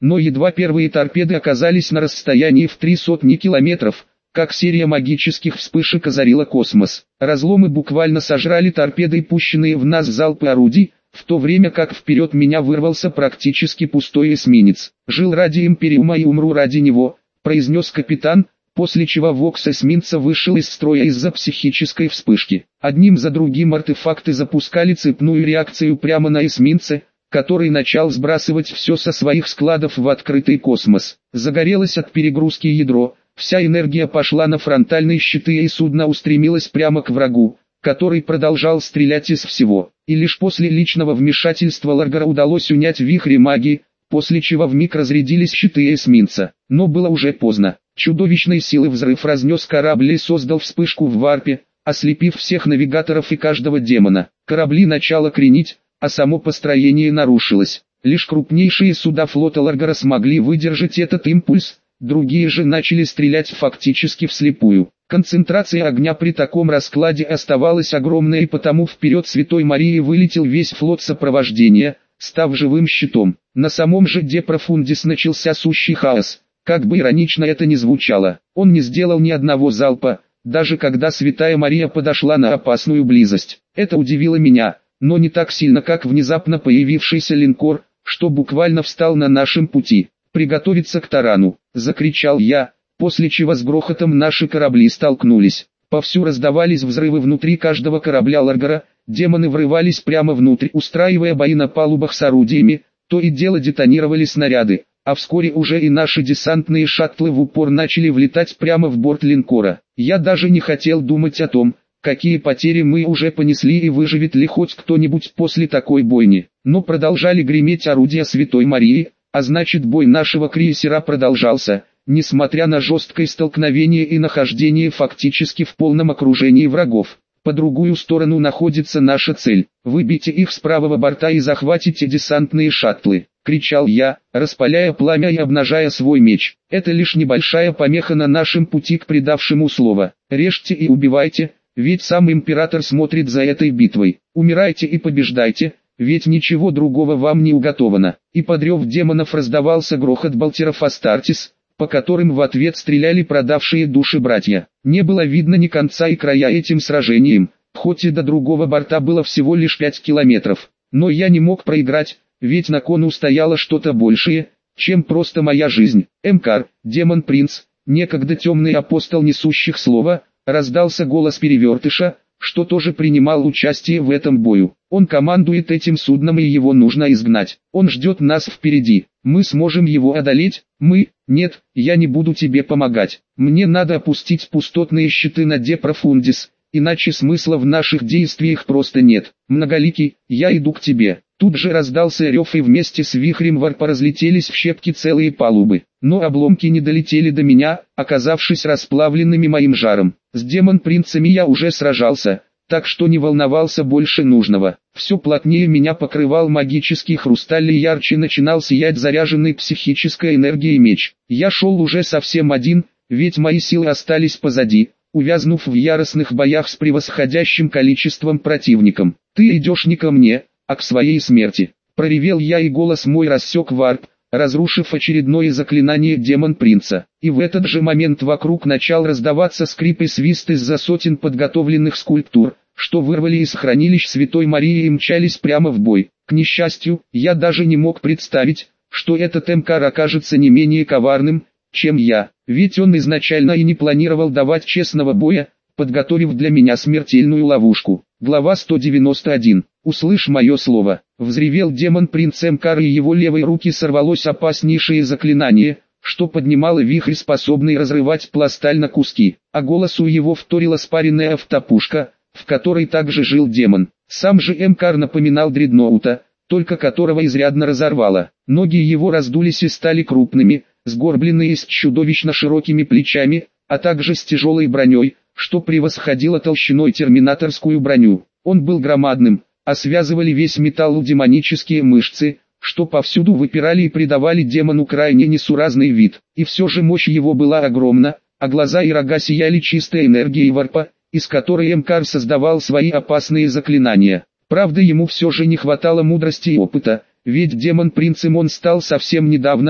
но едва первые торпеды оказались на расстоянии в 300 километров, как серия магических вспышек озарила космос. Разломы буквально сожрали торпеды, пущенные в нас залпы орудий, в то время как вперед меня вырвался практически пустой эсминец. «Жил ради Империума и умру ради него», — произнес капитан, после чего вокс эсминца вышел из строя из-за психической вспышки. Одним за другим артефакты запускали цепную реакцию прямо на эсминце, который начал сбрасывать все со своих складов в открытый космос. Загорелось от перегрузки ядро, вся энергия пошла на фронтальные щиты и судно устремилось прямо к врагу, который продолжал стрелять из всего. И лишь после личного вмешательства Ларгара удалось унять вихри магии, после чего вмиг разрядились щиты эсминца. Но было уже поздно. Чудовищной силы взрыв разнес корабль и создал вспышку в варпе, ослепив всех навигаторов и каждого демона. Корабли начало кренить, а само построение нарушилось. Лишь крупнейшие суда флота Ларгара смогли выдержать этот импульс, другие же начали стрелять фактически вслепую. Концентрация огня при таком раскладе оставалась огромной, и потому вперед Святой Марии вылетел весь флот сопровождения, став живым щитом. На самом же Де Профундис начался сущий хаос. Как бы иронично это ни звучало, он не сделал ни одного залпа, даже когда Святая Мария подошла на опасную близость. Это удивило меня, но не так сильно, как внезапно появившийся линкор, что буквально встал на нашем пути. «Приготовиться к тарану!» — закричал я, после чего с грохотом наши корабли столкнулись. Повсю раздавались взрывы внутри каждого корабля Ларгара, демоны врывались прямо внутрь, устраивая бои на палубах с орудиями, то и дело детонировали снаряды, а вскоре уже и наши десантные шаттлы в упор начали влетать прямо в борт линкора. Я даже не хотел думать о том, какие потери мы уже понесли и выживет ли хоть кто-нибудь после такой бойни. Но продолжали греметь орудия Святой Марии, а значит бой нашего крейсера продолжался, несмотря на жесткое столкновение и нахождение фактически в полном окружении врагов. По другую сторону находится наша цель. «Выбейте их с правого борта и захватите десантные шаттлы», — кричал я, распаляя пламя и обнажая свой меч. «Это лишь небольшая помеха на нашем пути к предавшему слово. Режьте и убивайте, ведь сам император смотрит за этой битвой. Умирайте и побеждайте, ведь ничего другого вам не уготовано». И под рев демонов раздавался грохот болтеров Астартес, по которым в ответ стреляли продавшие души братья. Не было видно ни конца и края этим сражениям, хоть и до другого борта было всего лишь 5 километров. Но я не мог проиграть, ведь на кону стояло что-то большее, чем просто моя жизнь. «Эмкар, демон-принц, некогда темный апостол несущих слова», раздался голос Перевертыша, что тоже принимал участие в этом бою. «Он командует этим судном, и его нужно изгнать. Он ждет нас впереди. Мы сможем его одолеть?» «Мы? Нет, я не буду тебе помогать. Мне надо опустить пустотные щиты на Де Профундис, иначе смысла в наших действиях просто нет. Многоликий, я иду к тебе». Тут же раздался рев, и вместе с вихрем варпа разлетелись в щепки целые палубы. Но обломки не долетели до меня, оказавшись расплавленными моим жаром. С демон-принцами я уже сражался, так что не волновался больше нужного. Все плотнее меня покрывал магический хрусталь, и ярче начинал сиять заряженный психической энергией меч. Я шел уже совсем один, ведь мои силы остались позади, увязнув в яростных боях с превосходящим количеством противников. «Ты идешь не ко мне, а к своей смерти», — проревел я, и голос мой рассек варп, разрушив очередное заклинание демон-принца. И в этот же момент вокруг начал раздаваться скрип и свист из-за сотен подготовленных скульптур, что вырвали из хранилищ Святой Марии и мчались прямо в бой. К несчастью, я даже не мог представить, что этот Эмкар окажется не менее коварным, чем я, ведь он изначально и не планировал давать честного боя, подготовив для меня смертельную ловушку. Глава 191. «Услышь мое слово», — взревел демон-принц Эмкар, и его левой руки сорвалось опаснейшее заклинание, что поднимало вихрь, способный разрывать пласталь на куски, а голосу его вторила спаренная автопушка, в которой также жил демон. Сам же Эмкар напоминал дредноута, только которого изрядно разорвало. Ноги его раздулись и стали крупными, сгорбленные с чудовищно широкими плечами, а также с тяжелой броней, что превосходило толщиной терминаторскую броню. Он был громадным, а связывали весь металл демонические мышцы, что повсюду выпирали и придавали демону крайне несуразный вид. И все же мощь его была огромна, а глаза и рога сияли чистой энергией варпа, из которой Эмкар создавал свои опасные заклинания. Правда, ему все же не хватало мудрости и опыта, ведь демон-принцем он стал совсем недавно,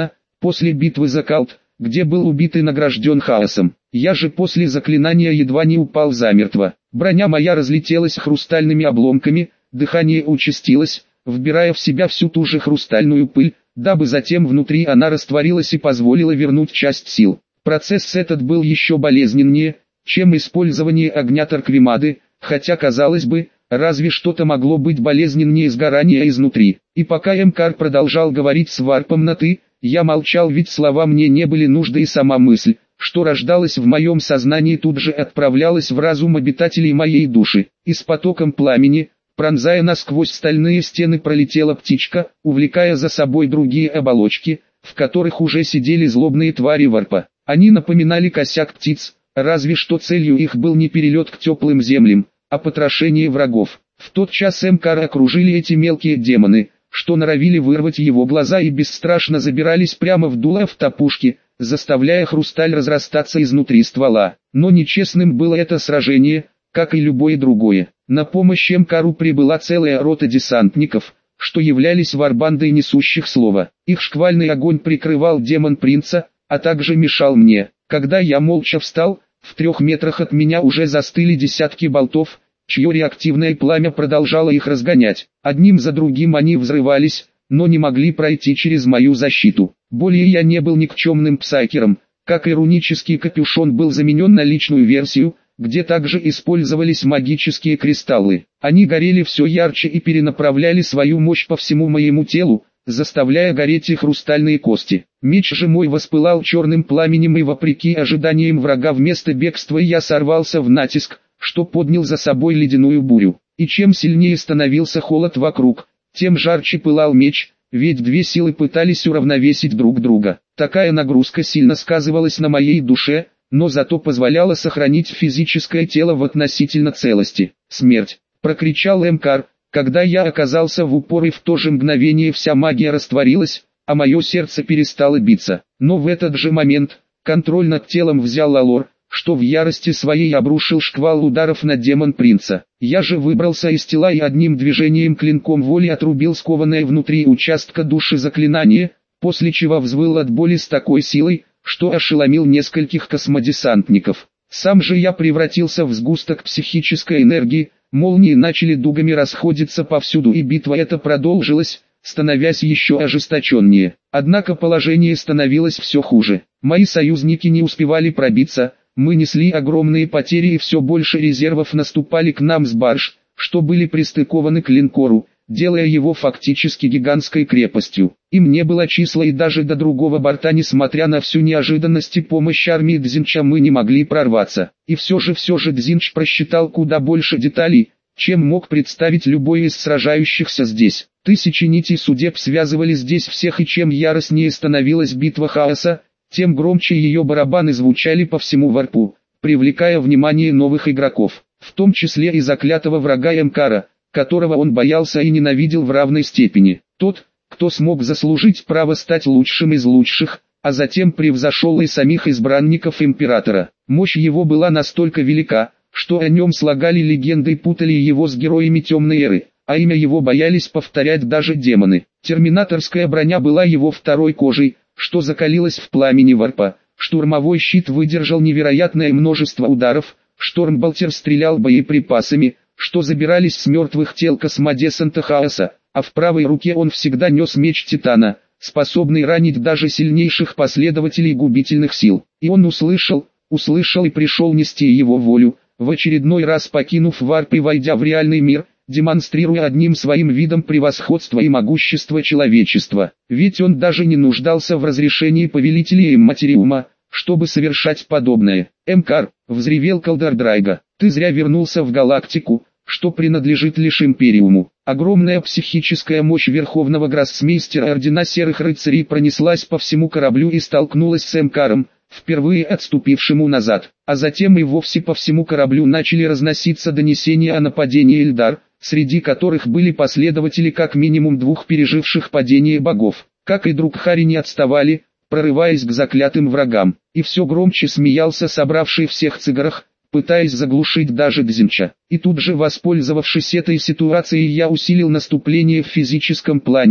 после битвы за Калт, где был убит и награжден хаосом. Я же после заклинания едва не упал замертво. Броня моя разлетелась хрустальными обломками, дыхание участилось, вбирая в себя всю ту же хрустальную пыль, дабы затем внутри она растворилась и позволила вернуть часть сил. Процесс этот был еще болезненнее, чем использование огня Тарквимады, хотя казалось бы, разве что-то могло быть болезненнее сгорания изнутри. И пока Эмкар продолжал говорить с варпом на «ты», я молчал, ведь слова мне не были нужды, и сама мысль, что рождалась в моем сознании, тут же отправлялась в разум обитателей моей души. И с потоком пламени, пронзая насквозь стальные стены, пролетела птичка, увлекая за собой другие оболочки, в которых уже сидели злобные твари варпа. Они напоминали косяк птиц, разве что целью их был не перелет к теплым землям, а потрошение врагов. В тот час Эмкара окружили эти мелкие демоны, что норовили вырвать его глаза и бесстрашно забирались прямо в дуло автопушки, заставляя хрусталь разрастаться изнутри ствола. Но нечестным было это сражение, как и любое другое. На помощь Эмкару прибыла целая рота десантников, что являлись варбандой несущих слова. Их шквальный огонь прикрывал демон принца, а также мешал мне. Когда я молча встал, в 3 метрах от меня уже застыли десятки болтов, чье реактивное пламя продолжало их разгонять. Одним за другим они взрывались, но не могли пройти через мою защиту. Более я не был никчемным псайкером, как и рунический капюшон был заменен на личную версию, где также использовались магические кристаллы. Они горели все ярче и перенаправляли свою мощь по всему моему телу, заставляя гореть и хрустальные кости. Меч же мой воспылал черным пламенем, и вопреки ожиданиям врага вместо бегства я сорвался в натиск, что поднял за собой ледяную бурю. И чем сильнее становился холод вокруг, тем жарче пылал меч, ведь две силы пытались уравновесить друг друга. Такая нагрузка сильно сказывалась на моей душе, но зато позволяла сохранить физическое тело в относительно целости. «Смерть!» — прокричал Эмкар, когда я оказался в упор, и в то же мгновение вся магия растворилась, а мое сердце перестало биться. Но в этот же момент контроль над телом взял Лалор, что в ярости своей обрушил шквал ударов на демон принца. Я же выбрался из тела и одним движением клинком воли отрубил скованное внутри участка души заклинание, после чего взвыл от боли с такой силой, что ошеломил нескольких космодесантников. Сам же я превратился в сгусток психической энергии, молнии начали дугами расходиться повсюду, и битва эта продолжилась, становясь еще ожесточеннее. Однако положение становилось все хуже. Мои союзники не успевали пробиться, мы несли огромные потери, и все больше резервов наступали к нам с барж, что были пристыкованы к линкору, делая его фактически гигантской крепостью. Им не было числа и даже до другого борта, несмотря на всю неожиданность и помощь армии Дзинча, мы не могли прорваться. И все же Дзинч просчитал куда больше деталей, чем мог представить любой из сражающихся здесь. Тысячи нитей судеб связывали здесь всех, и чем яростнее становилась битва хаоса, тем громче ее барабаны звучали по всему варпу, привлекая внимание новых игроков, в том числе и заклятого врага Эмкара, которого он боялся и ненавидел в равной степени. Тот, кто смог заслужить право стать лучшим из лучших, а затем превзошел и самих избранников императора. Мощь его была настолько велика, что о нем слагали легенды и путали его с героями Темной Эры, а имя его боялись повторять даже демоны. Терминаторская броня была его второй кожей, что закалилась в пламени варпа. Штурмовой щит выдержал невероятное множество ударов, Штормбалтер стрелял боеприпасами, что забирались с мертвых тел космодесанта хаоса, а в правой руке он всегда нес меч Титана, способный ранить даже сильнейших последователей губительных сил. И он услышал и пришел нести его волю, в очередной раз покинув варп и войдя в реальный мир, демонстрируя одним своим видом превосходство и могущество человечества. Ведь он даже не нуждался в разрешении повелителя Имматериума, чтобы совершать подобное. «Эмкар», — взревел Калдардрайга, — «ты зря вернулся в галактику, что принадлежит лишь Империуму». Огромная психическая мощь Верховного Гроссмейстера Ордена Серых Рыцарей пронеслась по всему кораблю и столкнулась с Эмкаром, впервые отступившему назад. А затем и вовсе по всему кораблю начали разноситься донесения о нападении Эльдар, среди которых были последователи как минимум 2 переживших падение богов. Как и Друкхари не отставали, прорываясь к заклятым врагам, и все громче смеялся собравший всех Цигарах, пытаясь заглушить даже Дзинча. И тут же, воспользовавшись этой ситуацией, я усилил наступление в физическом плане,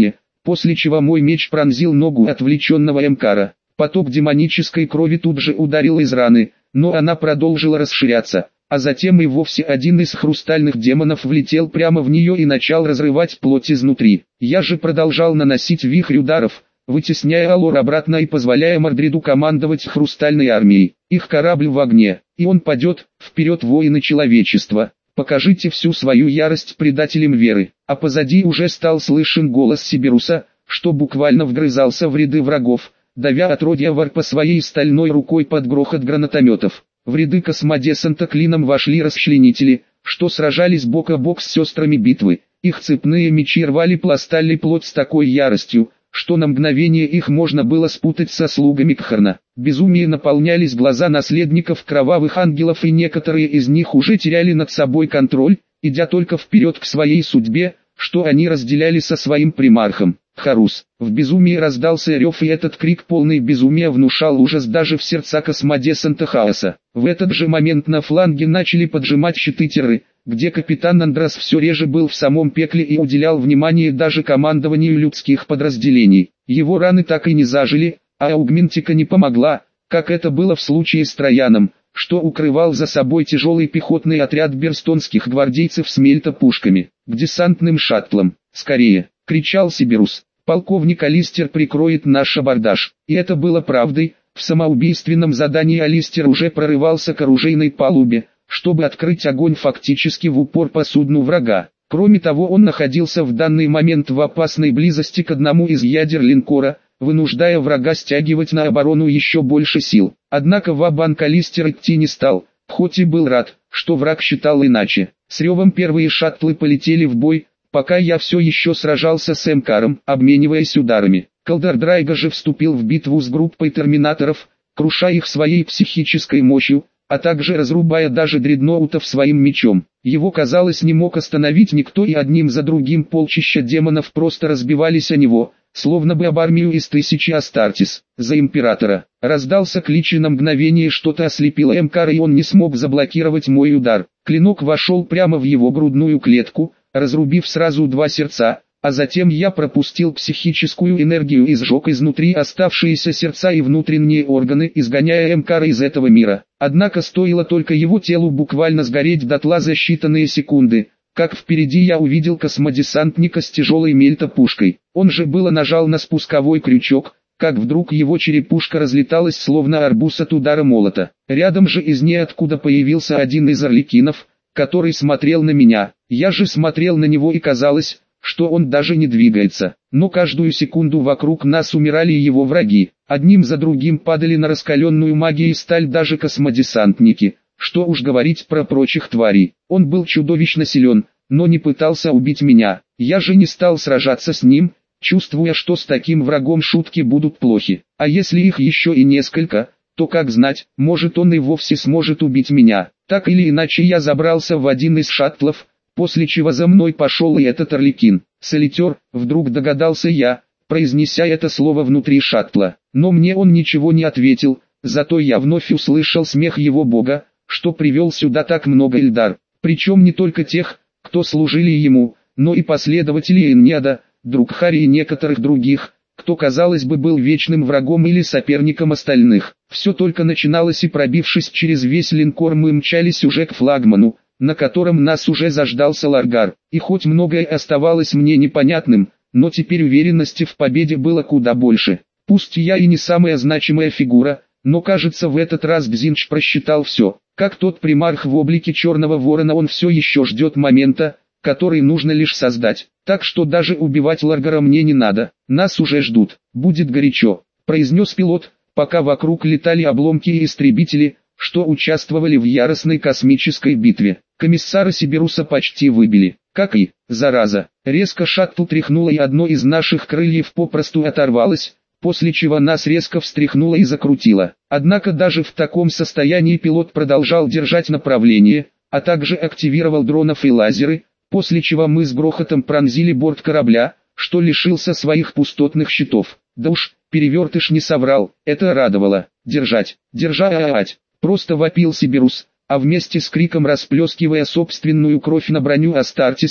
после чего мой меч пронзил ногу отвлеченного Эмкара. Поток демонической крови тут же ударил из раны, но она продолжила расширяться, а затем и вовсе один из хрустальных демонов влетел прямо в нее и начал разрывать плоть изнутри. Я же продолжал наносить вихрь ударов, вытесняя Алор обратно и позволяя Мордреду командовать хрустальной армией. Их корабль в огне, и он падет. Вперед, воины человечества! Покажите всю свою ярость предателям веры. А позади уже стал слышен голос Сибируса, что буквально вгрызался в ряды врагов, давя отродья Варпа своей стальной рукой под грохот гранатометов. В ряды космодесанта клином вошли расчленители, что сражались бок о бок с сестрами битвы. Их цепные мечи рвали пластали плоть с такой яростью, что на мгновение их можно было спутать со слугами Кхарна. Безумие наполнялись глаза наследников кровавых ангелов, и некоторые из них уже теряли над собой контроль, идя только вперед к своей судьбе, что они разделяли со своим примархом. Харус. В безумии раздался рев, и этот крик полный безумия внушал ужас даже в сердца космодесанта Хаоса. В этот же момент на фланге начали поджимать щиты Терры, где капитан Андрас все реже был в самом пекле и уделял внимание даже командованию людских подразделений. Его раны так и не зажили, а аугментика не помогла, как это было в случае с Трояном, что укрывал за собой тяжелый пехотный отряд берстонских гвардейцев с мельтопушками. К десантным шаттлам, скорее! — кричал Сибирус. «Полковник Алистер прикроет наш абордаж». И это было правдой. В самоубийственном задании Алистер уже прорывался к оружейной палубе, чтобы открыть огонь фактически в упор по судну врага. Кроме того, он находился в данный момент в опасной близости к одному из ядер линкора, вынуждая врага стягивать на оборону еще больше сил. Однако ва-банк Алистер идти не стал, хоть и был рад, что враг считал иначе. С ревом первые шаттлы полетели в бой, пока я все еще сражался с Эмкаром, обмениваясь ударами. Калдардрайга же вступил в битву с группой терминаторов, круша их своей психической мощью, а также разрубая даже дредноутов своим мечом. Его, казалось, не мог остановить никто, и одним за другим полчища демонов просто разбивались о него, словно бы об армию из 1000 Астартис. За императора. Раздался клич, и на мгновение что-то ослепило Эмкара, и он не смог заблокировать мой удар. Клинок вошел прямо в его грудную клетку, разрубив сразу 2 сердца, а затем я пропустил психическую энергию и сжег изнутри оставшиеся сердца и внутренние органы, изгоняя Эмкара из этого мира. Однако стоило только его телу буквально сгореть дотла за считанные секунды, как впереди я увидел космодесантника с тяжелой мельтопушкой. Он же было нажал на спусковой крючок, как вдруг его черепушка разлеталась словно арбуз от удара молота. Рядом же из ниоткуда появился один из орликинов, который смотрел на меня. Я же смотрел на него, и казалось, что он даже не двигается. Но каждую секунду вокруг нас умирали его враги. Одним за другим падали на раскаленную магией сталь даже космодесантники. Что уж говорить про прочих тварей. Он был чудовищно силен, но не пытался убить меня. Я же не стал сражаться с ним, чувствуя, что с таким врагом шутки будут плохи. А если их еще и несколько, то как знать, может он и вовсе сможет убить меня. Так или иначе, я забрался в один из шаттлов, после чего за мной пошел и этот орликин. «Солитер», вдруг догадался я, произнеся это слово внутри шаттла. Но мне он ничего не ответил, зато я вновь услышал смех его бога, что привел сюда так много Эльдар. Причем не только тех, кто служили ему, но и последователей Энниада, Друкхари и некоторых других, кто, казалось бы, был вечным врагом или соперником остальных. Все только начиналось, и, пробившись через весь линкор, мы мчались уже к флагману, на котором нас уже заждался Ларгар. И хоть многое оставалось мне непонятным, но теперь уверенности в победе было куда больше. Пусть я и не самая значимая фигура, но кажется, в этот раз Гзинч просчитал все. Как тот примарх в облике черного ворона, он все еще ждет момента, который нужно лишь создать. Так что даже убивать Ларгара мне не надо. Нас уже ждут. Будет горячо, произнес пилот, пока вокруг летали обломки и истребители, что участвовали в яростной космической битве. Комиссара Сибируса почти выбили. Как и, зараза, резко шаттл тряхнуло, и одно из наших крыльев попросту оторвалось, после чего нас резко встряхнуло и закрутило. Однако даже в таком состоянии пилот продолжал держать направление, а также активировал дронов и лазеры, после чего мы с грохотом пронзили борт корабля, что лишился своих пустотных щитов. Да уж, перевертыш не соврал, это радовало. Держать, держать, просто вопил Сибирус, а вместе с криком расплескивая собственную кровь на броню Астартис,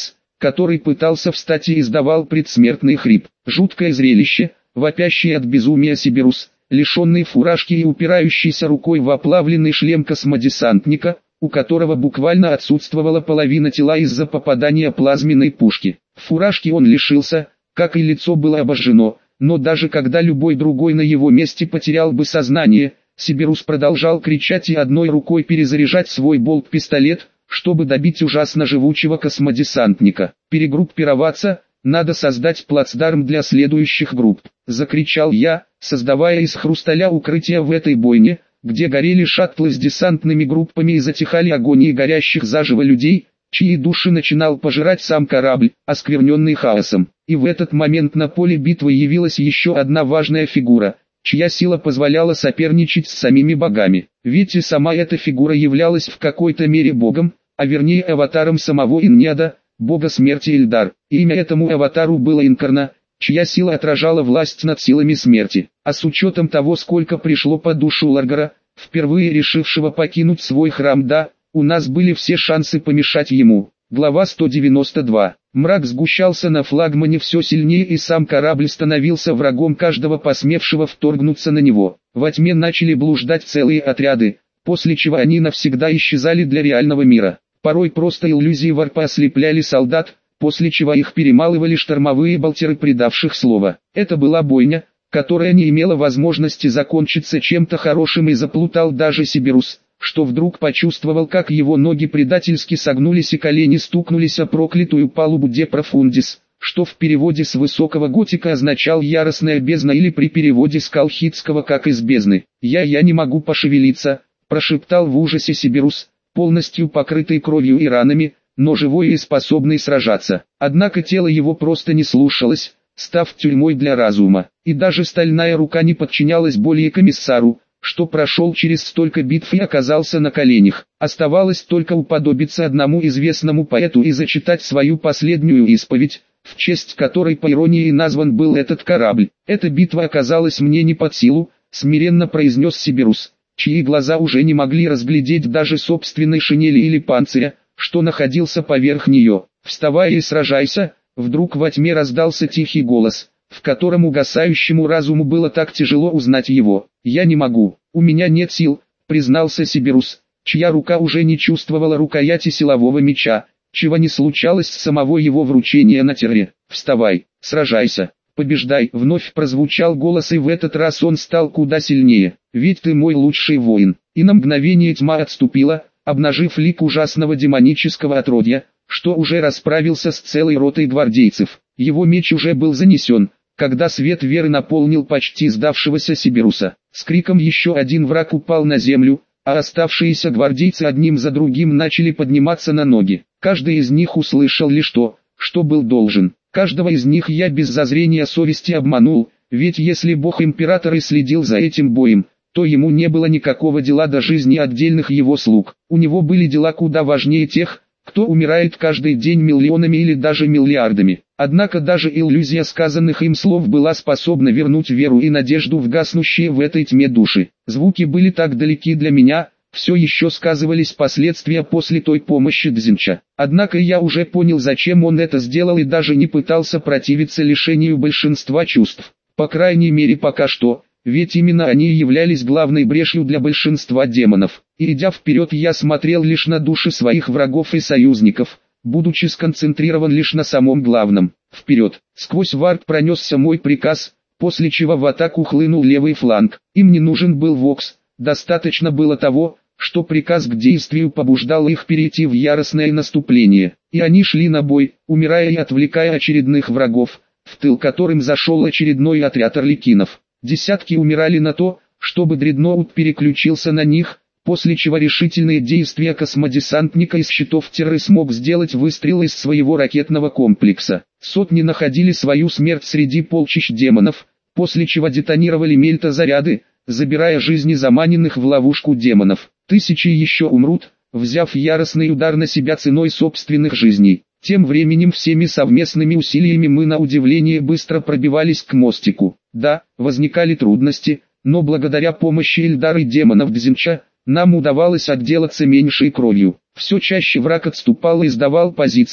который пытался встать и издавал предсмертный хрип. Жуткое зрелище, вопящий от безумия Сибирус, лишенный фуражки и упирающийся рукой в оплавленный шлем космодесантника, у которого буквально отсутствовала половина тела из-за попадания плазменной пушки. Фуражки он лишился, как и лицо было обожжено, но даже когда любой другой на его месте потерял бы сознание, Сибирус продолжал кричать и одной рукой перезаряжать свой болт-пистолет, чтобы добить ужасно живучего космодесантника. «Перегруппироваться, надо создать плацдарм для следующих групп», — закричал я, создавая из хрусталя укрытие в этой бойне, где горели шаттлы с десантными группами и затихали агонии горящих заживо людей, чьи души начинал пожирать сам корабль, оскверненный хаосом. И в этот момент на поле битвы явилась еще одна важная фигура, чья сила позволяла соперничать с самими богами. Ведь и сама эта фигура являлась в какой-то мере богом, а вернее аватаром самого Иньяда, бога смерти Эльдар. Имя этому аватару было Инкарна, чья сила отражала власть над силами смерти. А с учетом того, сколько пришло по душу Ларгара, впервые решившего покинуть свой храм, да, у нас были все шансы помешать ему. Глава 192. Мрак сгущался на флагмане все сильнее, и сам корабль становился врагом каждого посмевшего вторгнуться на него. Во тьме начали блуждать целые отряды, после чего они навсегда исчезали для реального мира. Порой просто иллюзии варпа ослепляли солдат, после чего их перемалывали штормовые болтеры предавших слова. Это была бойня, которая не имела возможности закончиться чем-то хорошим, и заплутал даже Сибирус, что вдруг почувствовал, как его ноги предательски согнулись и колени стукнулись о проклятую палубу де профундис, что в переводе с высокого готика означал «яростная бездна» или при переводе с колхидского как «из бездны». «Я не могу пошевелиться», – прошептал в ужасе Сибирус, полностью покрытый кровью и ранами, но живой и способный сражаться. Однако тело его просто не слушалось, став тюрьмой для разума, и даже стальная рука не подчинялась более комиссару, что прошел через столько битв и оказался на коленях. Оставалось только уподобиться одному известному поэту и зачитать свою последнюю исповедь, в честь которой по иронии назван был этот корабль. «Эта битва оказалась мне не под силу», — смиренно произнес Сибирус, чьи глаза уже не могли разглядеть даже собственной шинели или панциря, что находился поверх нее. «Вставай и сражайся», — вдруг во тьме раздался тихий голос, в котором угасающему разуму было так тяжело узнать его. «Я не могу, у меня нет сил», — признался Сибирус, чья рука уже не чувствовала рукояти силового меча, чего не случалось с самого его вручения на терре. «Вставай, сражайся, побеждай», — вновь прозвучал голос, и в этот раз он стал куда сильнее. «Ведь ты мой лучший воин». И на мгновение тьма отступила, обнажив лик ужасного демонического отродья, что уже расправился с целой ротой гвардейцев. Его меч уже был занесен, когда свет веры наполнил почти сдавшегося Сибируса. С криком еще один враг упал на землю, а оставшиеся гвардейцы одним за другим начали подниматься на ноги. Каждый из них услышал лишь то, что был должен. Каждого из них я без зазрения совести обманул, ведь если бог-император и следил за этим боем, то ему не было никакого дела до жизни отдельных его слуг. У него были дела куда важнее тех, кто умирает каждый день миллионами или даже миллиардами. Однако даже иллюзия сказанных им слов была способна вернуть веру и надежду в гаснущие в этой тьме души. Звуки были так далеки для меня, все еще сказывались последствия после той помощи Дзинча. Однако я уже понял, зачем он это сделал, и даже не пытался противиться лишению большинства чувств. По крайней мере пока что. Ведь именно они являлись главной брешью для большинства демонов. И идя вперед, я смотрел лишь на души своих врагов и союзников, будучи сконцентрирован лишь на самом главном. Вперед! Сквозь варп пронесся мой приказ, после чего в атаку хлынул левый фланг. Им не нужен был Вокс, достаточно было того, что приказ к действию побуждал их перейти в яростное наступление. И они шли на бой, умирая и отвлекая очередных врагов, в тыл которым зашел очередной отряд орликинов. Десятки умирали на то, чтобы дредноут переключился на них, после чего решительные действия космодесантника из щитов Терры смог сделать выстрел из своего ракетного комплекса. Сотни находили свою смерть среди полчищ демонов, после чего детонировали мельтозаряды, забирая жизни заманенных в ловушку демонов. Тысячи еще умрут, взяв яростный удар на себя ценой собственных жизней. Тем временем всеми совместными усилиями мы на удивление быстро пробивались к мостику. Да, возникали трудности, но благодаря помощи Эльдара и демонов Дзинча, нам удавалось отделаться меньшей кровью. Все чаще враг отступал и сдавал позиции,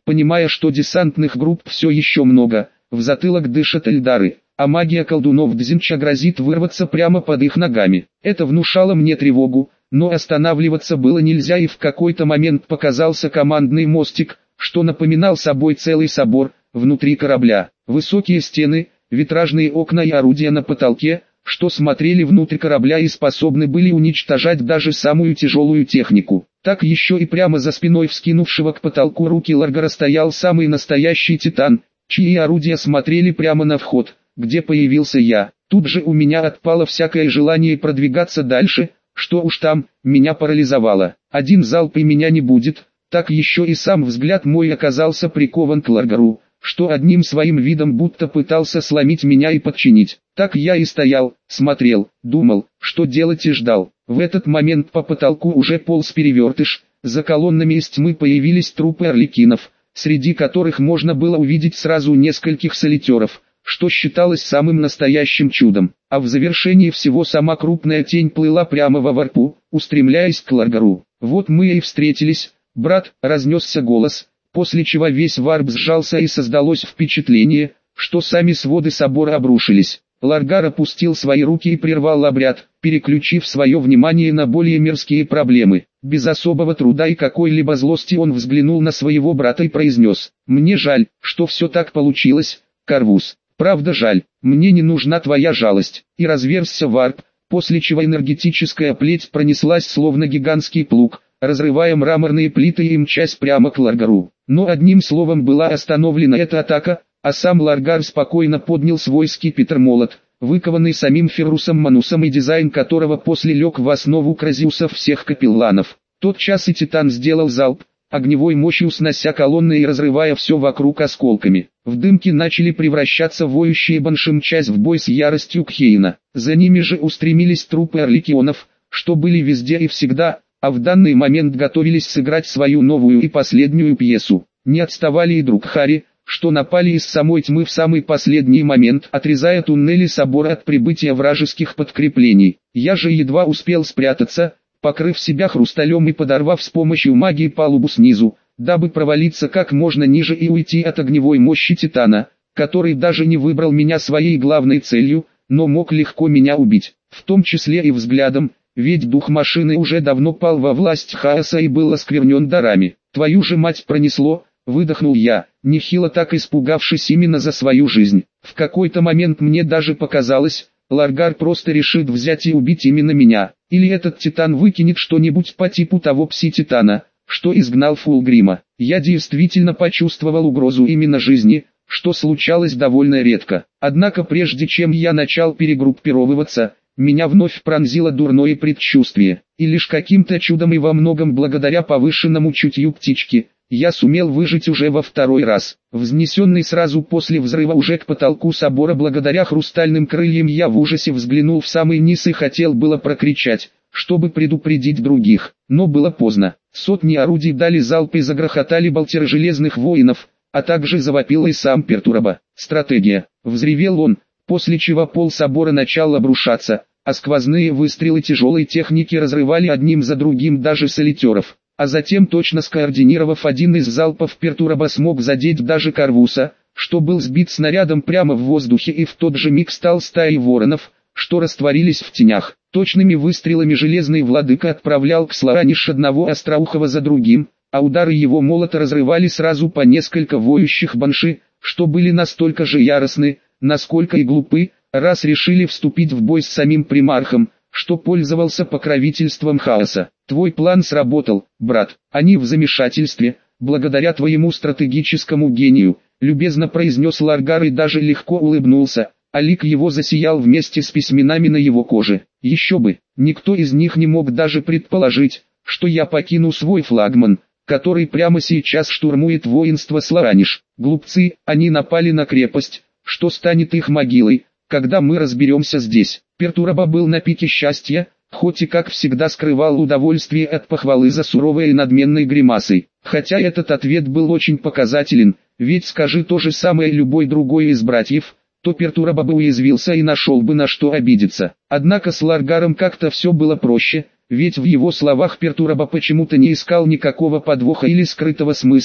понимая, что десантных групп все еще много, в затылок дышат эльдары, а магия колдунов Дзинча грозит вырваться прямо под их ногами. Это внушало мне тревогу, но останавливаться было нельзя, и в какой-то момент показался командный мостик, что напоминал собой целый собор, внутри корабля. Высокие стены, витражные окна и орудия на потолке, что смотрели внутрь корабля и способны были уничтожать даже самую тяжелую технику. Так еще и прямо за спиной вскинувшего к потолку руки Ларгара стоял самый настоящий титан, чьи орудия смотрели прямо на вход, где появился я. Тут же у меня отпало всякое желание продвигаться дальше, что уж там, меня парализовало. Один залп и меня не будет, так еще и сам взгляд мой оказался прикован к Ларгару, что одним своим видом будто пытался сломить меня и подчинить. Так я и стоял, смотрел, думал, что делать, и ждал. В этот момент по потолку уже полз перевертыш, за колоннами из тьмы появились трупы орликинов, среди которых можно было увидеть сразу нескольких солитеров, что считалось самым настоящим чудом. А в завершении всего сама крупная тень плыла прямо во варпу, устремляясь к Ларгару. «Вот мы и встретились, брат», — разнесся голос, после чего весь варп сжался и создалось впечатление, что сами своды собора обрушились. Ларгар опустил свои руки и прервал обряд, переключив свое внимание на более мирские проблемы. Без особого труда и какой-либо злости он взглянул на своего брата и произнес: «Мне жаль, что все так получилось, Карвус. Правда жаль, мне не нужна твоя жалость». И разверзся варп, после чего энергетическая плеть пронеслась словно гигантский плуг, разрывая мраморные плиты и мчась прямо к Ларгару. Но одним словом была остановлена эта атака, а сам Ларгар спокойно поднял свой скипетр-молот, выкованный самим Феррусом Манусом и дизайн которого после лег в основу Кразиуса всех капелланов. Тотчас и Титан сделал залп, огневой мощью снося колонны и разрывая все вокруг осколками. В дымке начали превращаться воющие банши, мчась в бой с яростью Кхейна. За ними же устремились трупы орликионов, что были везде и всегда, а в данный момент готовились сыграть свою новую и последнюю пьесу. Не отставали и Друкхари, что напали из самой тьмы в самый последний момент, отрезая туннели собора от прибытия вражеских подкреплений. Я же едва успел спрятаться, покрыв себя хрусталем и подорвав с помощью магии палубу снизу, дабы провалиться как можно ниже и уйти от огневой мощи Титана, который даже не выбрал меня своей главной целью, но мог легко меня убить, в том числе и взглядом, ведь дух машины уже давно пал во власть хаоса и был осквернен дарами. «Твою же мать, пронесло!» — выдохнул я, нехило так испугавшись именно за свою жизнь. В какой-то момент мне даже показалось, Ларгар просто решит взять и убить именно меня, или этот Титан выкинет что-нибудь по типу того пси-Титана, что изгнал Фулгрима. Я действительно почувствовал угрозу именно жизни, что случалось довольно редко. Однако прежде чем я начал перегруппировываться, меня вновь пронзило дурное предчувствие, и лишь каким-то чудом и во многом благодаря повышенному чутью птички, я сумел выжить уже во второй раз. Взнесенный сразу после взрыва уже к потолку собора благодаря хрустальным крыльям, я в ужасе взглянул в самый низ и хотел было прокричать, чтобы предупредить других, но было поздно. Сотни орудий дали залп и загрохотали болтеры железных воинов, а также завопил и сам Пертураба. «Стратегия!» — взревел он, после чего пол собора начал обрушаться, а сквозные выстрелы тяжелой техники разрывали одним за другим даже солитеров. А затем, точно скоординировав один из залпов, Пертураба смог задеть даже Карвуса, что был сбит снарядом прямо в воздухе и в тот же миг стал стаей воронов, что растворились в тенях. Точными выстрелами железный владыка отправлял к Слараниш одного остроухого за другим, а удары его молота разрывали сразу по несколько воющих банши, что были настолько же яростны, насколько и глупы, раз решили вступить в бой с самим примархом, что пользовался покровительством хаоса. «Твой план сработал, брат. Они в замешательстве, благодаря твоему стратегическому гению», любезно произнес Ларгар и даже легко улыбнулся, а лик его засиял вместе с письменами на его коже. «Еще бы, никто из них не мог даже предположить, что я покину свой флагман, который прямо сейчас штурмует воинство Слараниш. Глупцы, они напали на крепость, что станет их могилой, когда мы разберемся здесь». Пертураба был на пике счастья, хоть и как всегда скрывал удовольствие от похвалы за суровой и надменной гримасой. Хотя этот ответ был очень показателен, ведь скажи то же самое любой другой из братьев, то Пертураба бы уязвился и нашел бы на что обидеться. Однако с Ларгаром как-то все было проще, ведь в его словах Пертураба почему-то не искал никакого подвоха или скрытого смысла,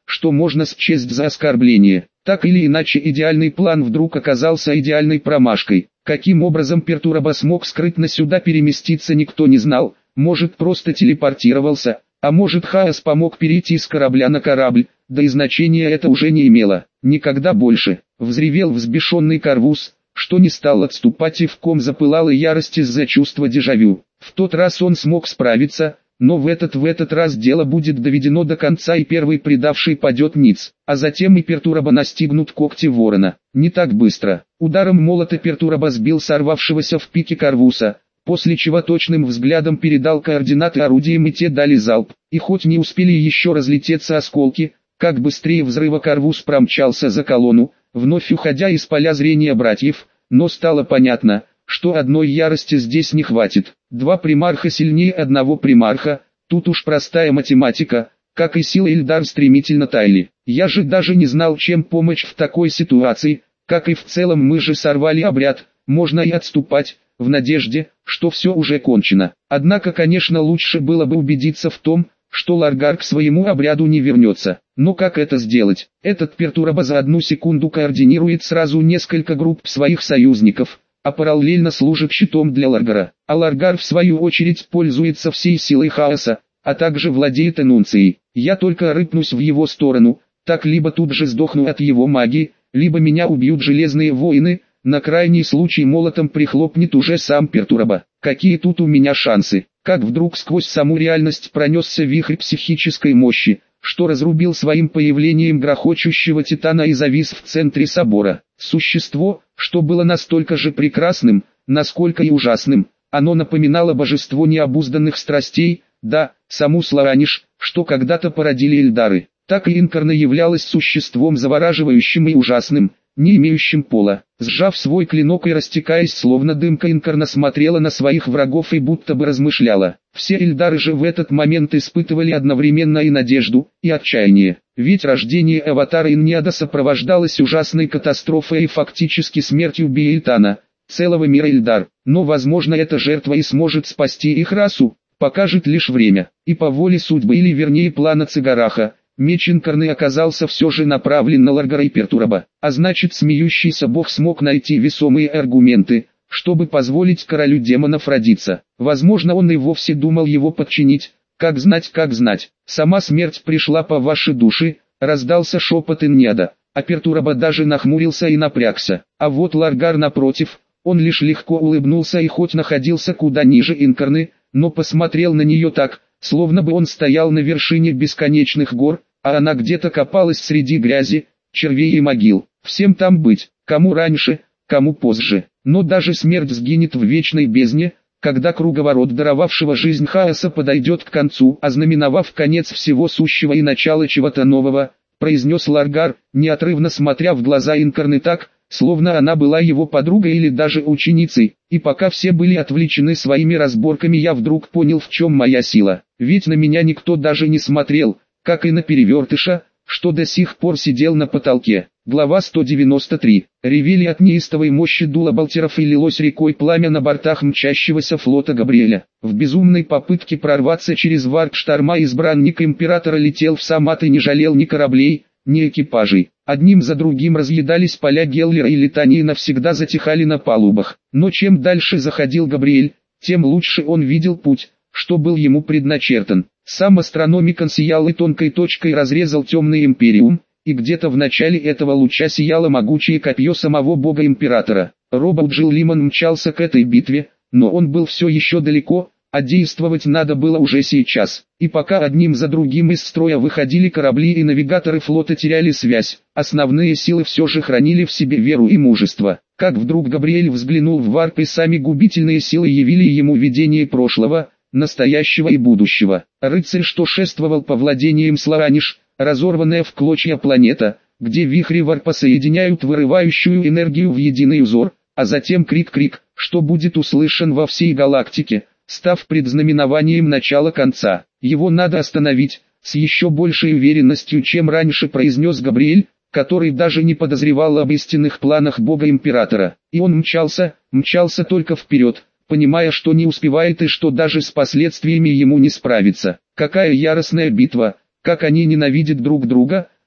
что можно счесть за оскорбление. Так или иначе, идеальный план вдруг оказался идеальной промашкой. Каким образом Пертураба смог скрытно сюда переместиться, никто не знал. Может, просто телепортировался, а может, Хаос помог перейти с корабля на корабль, да и значения это уже не имело. Никогда больше. Взревел взбешенный Карвус, что не стал отступать, и в ком запылала ярость из-за чувства дежавю. В тот раз он смог справиться, но в этот раз дело будет доведено до конца, и первый предавший падет ниц, а затем и Пертураба настигнут когти ворона. Не так быстро. Ударом молота Пертураба сбил сорвавшегося в пике Карвуса, после чего точным взглядом передал координаты орудиям, и те дали залп, и хоть не успели еще разлететься осколки, как быстрее взрыва Карвус промчался за колонну, вновь уходя из поля зрения братьев, но стало понятно, что одной ярости здесь не хватит. Два примарха сильнее одного примарха, тут уж простая математика, как и сила Ильдар стремительно таяли. Я же даже не знал, чем помочь в такой ситуации, как и в целом мы же сорвали обряд, можно и отступать, в надежде, что все уже кончено. Однако, конечно, лучше было бы убедиться в том, что Ларгар к своему обряду не вернется. Но как это сделать? Этот Пертураба за одну секунду координирует сразу несколько групп своих союзников, а параллельно служит щитом для Ларгара. А Ларгар в свою очередь пользуется всей силой хаоса, а также владеет энунцией. Я только рыпнусь в его сторону, так либо тут же сдохну от его магии, либо меня убьют железные воины, на крайний случай молотом прихлопнет уже сам Пертураба. Какие тут у меня шансы? Как вдруг сквозь саму реальность пронесся вихрь психической мощи, что разрубил своим появлением грохочущего титана и завис в центре собора. Существо, что было настолько же прекрасным, насколько и ужасным, оно напоминало божество необузданных страстей, да, саму Слараниш, что когда-то породили Эльдары. Так и Инкарна являлась существом завораживающим и ужасным, не имеющим пола. Сжав свой клинок и растекаясь словно дымка, Инкарна смотрела на своих врагов и будто бы размышляла. Все Эльдары же в этот момент испытывали одновременно и надежду, и отчаяние. Ведь рождение аватара Иньяда сопровождалось ужасной катастрофой и фактически смертью Биэльтана, целого мира Эльдар. Но возможно, эта жертва и сможет спасти их расу, покажет лишь время. И по воле судьбы, или вернее плана Цигараха, меч Инкарны оказался все же направлен на Ларгара и Пертураба, а значит, смеющийся бог смог найти весомые аргументы, чтобы позволить королю демонов родиться. Возможно, он и вовсе думал его подчинить, как знать. Сама смерть пришла по вашей душе, раздался шепот Иньяда, а Пертураба даже нахмурился и напрягся. А вот Ларгар напротив, он лишь легко улыбнулся и хоть находился куда ниже Инкарны, но посмотрел на нее так, словно бы он стоял на вершине бесконечных гор, а она где-то копалась среди грязи, червей и могил. Всем там быть, кому раньше, кому позже. Но даже смерть сгинет в вечной бездне, когда круговорот даровавшего жизнь хаоса подойдет к концу, ознаменовав конец всего сущего и начало чего-то нового, произнес Ларгар, неотрывно смотря в глаза Инкарны так, словно она была его подругой или даже ученицей, и пока все были отвлечены своими разборками, я вдруг понял, в чем моя сила. Ведь на меня никто даже не смотрел, как и на перевертыша, что до сих пор сидел на потолке. Глава 193. Ревели от неистовой мощи дула болтеров и лилось рекой пламя на бортах мчащегося флота Габриэля. В безумной попытке прорваться через варп шторма избранник императора летел в сам ад и не жалел ни кораблей, ни экипажей. Одним за другим разъедались поля Геллера и летании навсегда затихали на палубах. Но чем дальше заходил Габриэль, тем лучше он видел путь, что был ему предначертан. Сам астрономикон сиял и тонкой точкой разрезал темный империум, и где-то в начале этого луча сияло могучее копье самого бога-императора. Робот Джилл Лимон мчался к этой битве, но он был все еще далеко, а действовать надо было уже сейчас. И пока одним за другим из строя выходили корабли и навигаторы флота теряли связь, основные силы все же хранили в себе веру и мужество. Как вдруг Габриэль взглянул в варп, и сами губительные силы явили ему видение прошлого, настоящего и будущего. Рыцарь, что шествовал по владениям Слараниш, разорванная в клочья планета, где вихри варпа соединяют вырывающую энергию в единый узор, а затем крик-крик, что будет услышан во всей галактике, став предзнаменованием начала конца. Его надо остановить, с еще большей уверенностью, чем раньше произнес Габриэль, который даже не подозревал об истинных планах бога-императора. И он мчался только вперед, понимая, что не успевает и что даже с последствиями ему не справиться. Какая яростная битва, как они ненавидят друг друга,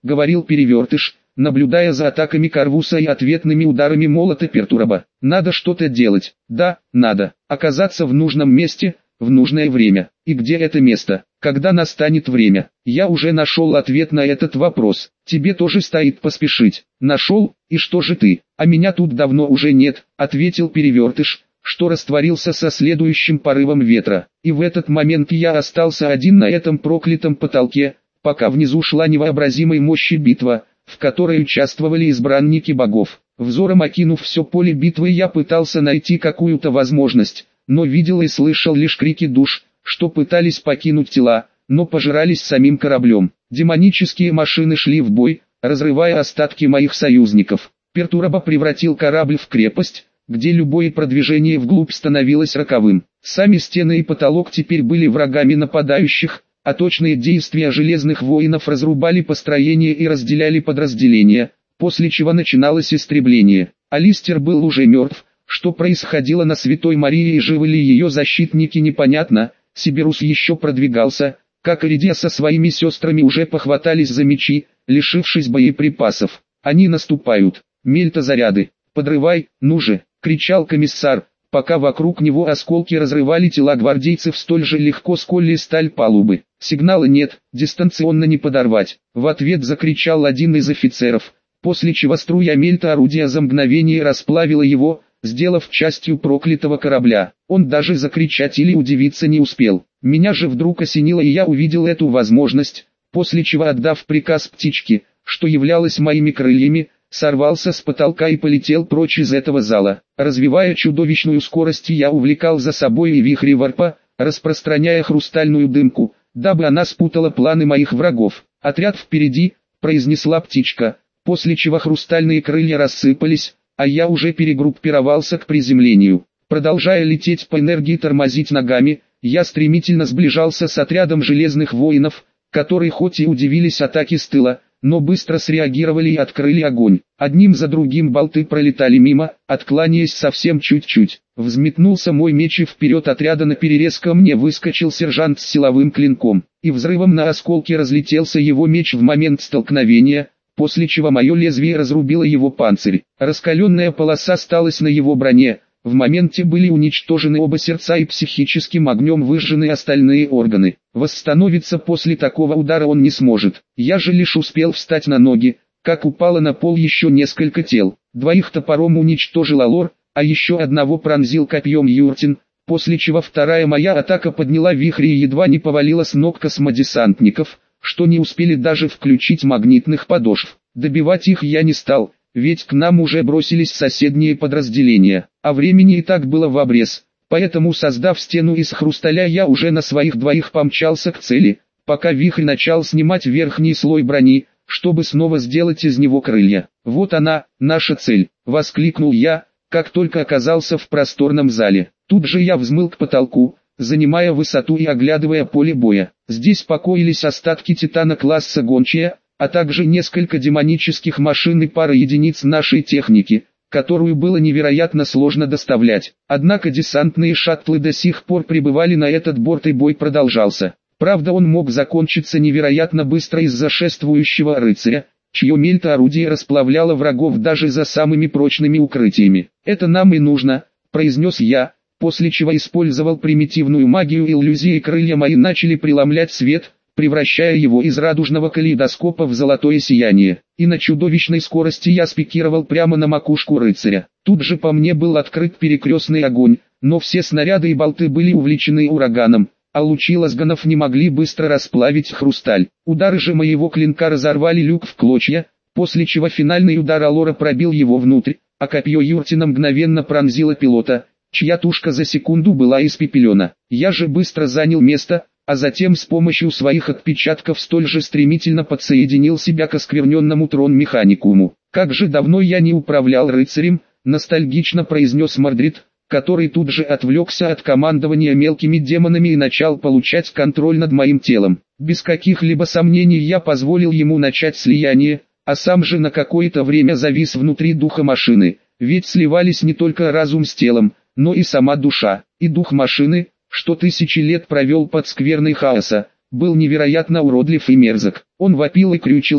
говорил Перевертыш, наблюдая за атаками Карвуса и ответными ударами молота Пертураба. Надо что-то делать. Да, надо. Оказаться в нужном месте, в нужное время. И где это место? Когда настанет время? Я уже нашел ответ на этот вопрос. Тебе тоже стоит поспешить. Нашел? И что же ты? А меня тут давно уже нет, ответил Перевертыш, что растворился со следующим порывом ветра. И в этот момент я остался один на этом проклятом потолке, пока внизу шла невообразимой мощи битва, в которой участвовали избранники богов. Взором окинув все поле битвы, я пытался найти какую-то возможность, но видел и слышал лишь крики душ, что пытались покинуть тела, но пожирались самим кораблем. Демонические машины шли в бой, разрывая остатки моих союзников. Пертураба превратил корабль в крепость, где любое продвижение вглубь становилось роковым. Сами стены и потолок теперь были врагами нападающих, а точные действия железных воинов разрубали построения и разделяли подразделения, после чего начиналось истребление. Алистер был уже мертв. Что происходило на Святой Марии и живы ли ее защитники, непонятно. Сибирус еще продвигался, как и Ридия со своими сестрами уже похватались за мечи, лишившись боеприпасов. Они наступают. Мельта заряды. Подрывай, ну же, кричал комиссар, пока вокруг него осколки разрывали тела гвардейцев столь же легко, сколь и сталь палубы. Сигнала нет, дистанционно не подорвать. В ответ закричал один из офицеров, после чего струя мельта орудия за мгновение расплавила его, сделав частью проклятого корабля. Он даже закричать или удивиться не успел. Меня же вдруг осенило, и я увидел эту возможность, после чего, отдав приказ птичке, что являлось моими крыльями, сорвался с потолка и полетел прочь из этого зала. Развивая чудовищную скорость, я увлекал за собой и вихри варпа, распространяя хрустальную дымку, дабы она спутала планы моих врагов. «Отряд впереди», — произнесла птичка, после чего хрустальные крылья рассыпались, а я уже перегруппировался к приземлению. Продолжая лететь по энергии, тормозить ногами, я стремительно сближался с отрядом железных воинов, которые хоть и удивились атаке с тыла, но быстро среагировали и открыли огонь. Одним за другим болты пролетали мимо, откланяясь совсем чуть-чуть. Взметнулся мой меч, и вперед отряда наперерез ко мне выскочил сержант с силовым клинком, и взрывом на осколки разлетелся его меч в момент столкновения, после чего мое лезвие разрубило его панцирь. Раскаленная полоса осталась на его броне, в моменте были уничтожены оба сердца и психическим огнем выжжены остальные органы. Восстановиться после такого удара он не сможет. Я же лишь успел встать на ноги, как упало на пол еще несколько тел. Двоих топором уничтожил Алор, а еще одного пронзил копьем Юртин, после чего вторая моя атака подняла вихри и едва не повалила с ног космодесантников, что не успели даже включить магнитных подошв. Добивать их я не стал, ведь к нам уже бросились соседние подразделения, а времени и так было в обрез. Поэтому, создав стену из хрусталя, я уже на своих двоих помчался к цели, пока вихрь начал снимать верхний слой брони, чтобы снова сделать из него крылья. «Вот она, наша цель!» — воскликнул я, как только оказался в просторном зале. Тут же я взмыл к потолку, занимая высоту и оглядывая поле боя. Здесь покоились остатки титана класса гончая, а также несколько демонических машин и пара единиц нашей техники, которую было невероятно сложно доставлять. Однако десантные шаттлы до сих пор прибывали на этот борт, и бой продолжался. Правда, он мог закончиться невероятно быстро из-за шествующего рыцаря, чье мельта орудие расплавляло врагов даже за самыми прочными укрытиями. «Это нам и нужно», — произнес я, после чего использовал примитивную магию, и иллюзии крылья мои начали преломлять свет, превращая его из радужного калейдоскопа в золотое сияние. И на чудовищной скорости я спикировал прямо на макушку рыцаря. Тут же по мне был открыт перекрестный огонь, но все снаряды и болты были увлечены ураганом, а лучи лазганов не могли быстро расплавить хрусталь. Удары же моего клинка разорвали люк в клочья, после чего финальный удар Алора пробил его внутрь, а копье Юртина мгновенно пронзило пилота, чья тушка за секунду была испепелена. Я же быстро занял место, а затем с помощью своих отпечатков столь же стремительно подсоединил себя к оскверненному трон-механикуму. «Как же давно я не управлял рыцарем», — ностальгично произнес Мордрид, который тут же отвлекся от командования мелкими демонами и начал получать контроль над моим телом. Без каких-либо сомнений я позволил ему начать слияние, а сам же на какое-то время завис внутри духа машины, ведь сливались не только разум с телом, но и сама душа. И дух машины, что тысячи лет провел под скверной хаоса, был невероятно уродлив и мерзок. Он вопил и крючился,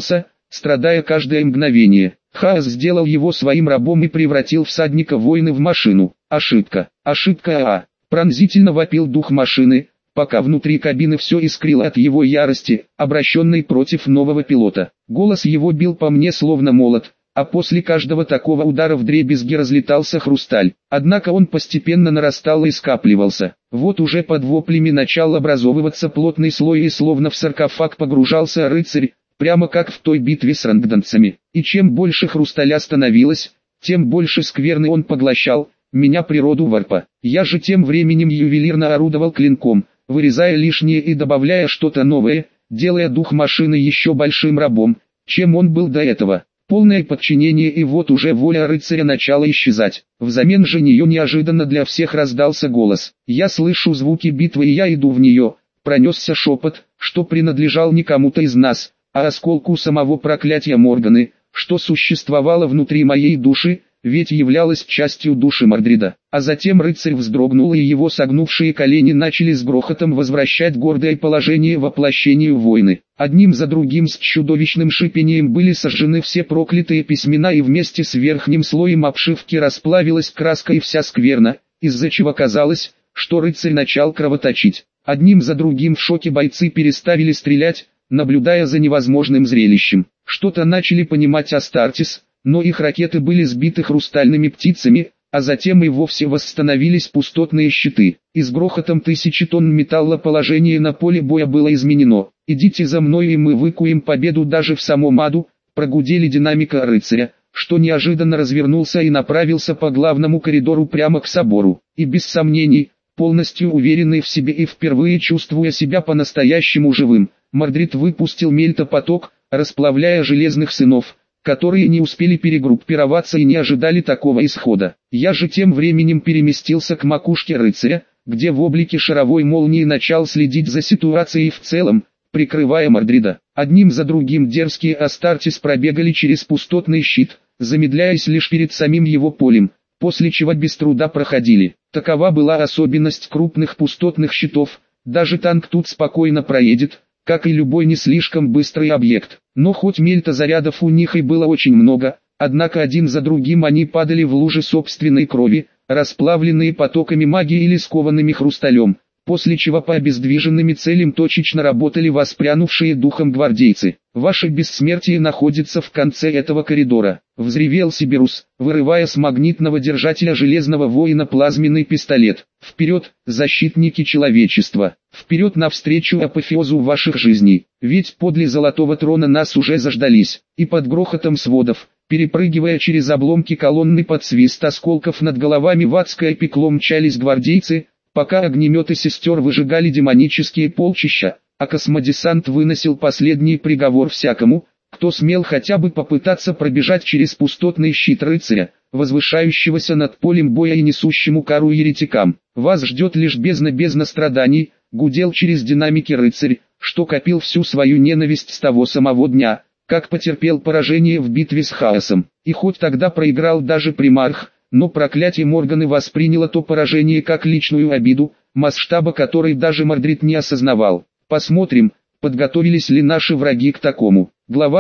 страдая каждое мгновение. Хаос сделал его своим рабом и превратил всадника воина в машину. Ошибка, ошибка. Пронзительно вопил дух машины, пока внутри кабины все искрило от его ярости, обращенной против нового пилота. Голос его бил по мне словно молот, а после каждого такого удара вдребезги разлетался хрусталь. Однако он постепенно нарастал и скапливался. Вот уже под воплями начал образовываться плотный слой, и словно в саркофаг погружался рыцарь, прямо как в той битве с рангданцами. И чем больше хрусталя становилось, тем больше скверны он поглощал, меня природу варпа. Я же тем временем ювелирно орудовал клинком, вырезая лишнее и добавляя что-то новое, делая дух машины еще большим рабом, чем он был до этого. Полное подчинение, и вот уже воля рыцаря начала исчезать. Взамен же нее неожиданно для всех раздался голос. «Я слышу звуки битвы, и я иду в нее». Пронесся шепот, что принадлежал не кому-то из нас, а осколку самого проклятия Морганы, что существовало внутри моей души, ведь являлась частью души Мордрида. А затем рыцарь вздрогнул, и его согнувшие колени начали с грохотом возвращать гордое положение воплощению войны. Одним за другим с чудовищным шипением были сожжены все проклятые письмена, и вместе с верхним слоем обшивки расплавилась краска и вся скверна, из-за чего казалось, что рыцарь начал кровоточить. Одним за другим в шоке бойцы переставили стрелять, наблюдая за невозможным зрелищем. Что-то начали понимать Астартес, но их ракеты были сбиты хрустальными птицами, а затем и вовсе восстановились пустотные щиты. И с грохотом 1000 тонн металла положение на поле боя было изменено. «Идите за мной, и мы выкуем победу даже в самом аду», прогудели динамика рыцаря, что неожиданно развернулся и направился по главному коридору прямо к собору. И без сомнений, полностью уверенный в себе и впервые чувствуя себя по-настоящему живым, Мордрид выпустил мельтопоток, расплавляя железных сынов, которые не успели перегруппироваться и не ожидали такого исхода. Я же тем временем переместился к макушке рыцаря, где в облике шаровой молнии начал следить за ситуацией в целом, прикрывая Мордрида. Одним за другим дерзкие Астартес пробегали через пустотный щит, замедляясь лишь перед самим его полем, после чего без труда проходили. Такова была особенность крупных пустотных щитов, даже танк тут спокойно проедет, как и любой не слишком быстрый объект. Но хоть мельтозарядов у них и было очень много, однако один за другим они падали в лужи собственной крови, расплавленные потоками магии или скованными хрусталем, после чего по обездвиженными целям точечно работали воспрянувшие духом гвардейцы. «Ваше бессмертие находится в конце этого коридора», — взревел Сибирус, вырывая с магнитного держателя железного воина плазменный пистолет. «Вперед, защитники человечества! Вперед навстречу апофеозу ваших жизней! Ведь подле Золотого Трона нас уже заждались!» И под грохотом сводов, перепрыгивая через обломки колонны под свист осколков над головами в адское пекло мчались гвардейцы, пока огнеметы сестер выжигали демонические полчища, а космодесант выносил последний приговор всякому, кто смел хотя бы попытаться пробежать через пустотный щит рыцаря, возвышающегося над полем боя и несущему кару еретикам. «Вас ждет лишь бездна страданий», гудел через динамики рыцарь, что копил всю свою ненависть с того самого дня, как потерпел поражение в битве с хаосом. И хоть тогда проиграл даже примарх, но проклятие Морганы восприняло то поражение как личную обиду, масштаба которой даже Мордрид не осознавал. Посмотрим, подготовились ли наши враги к такому. Глава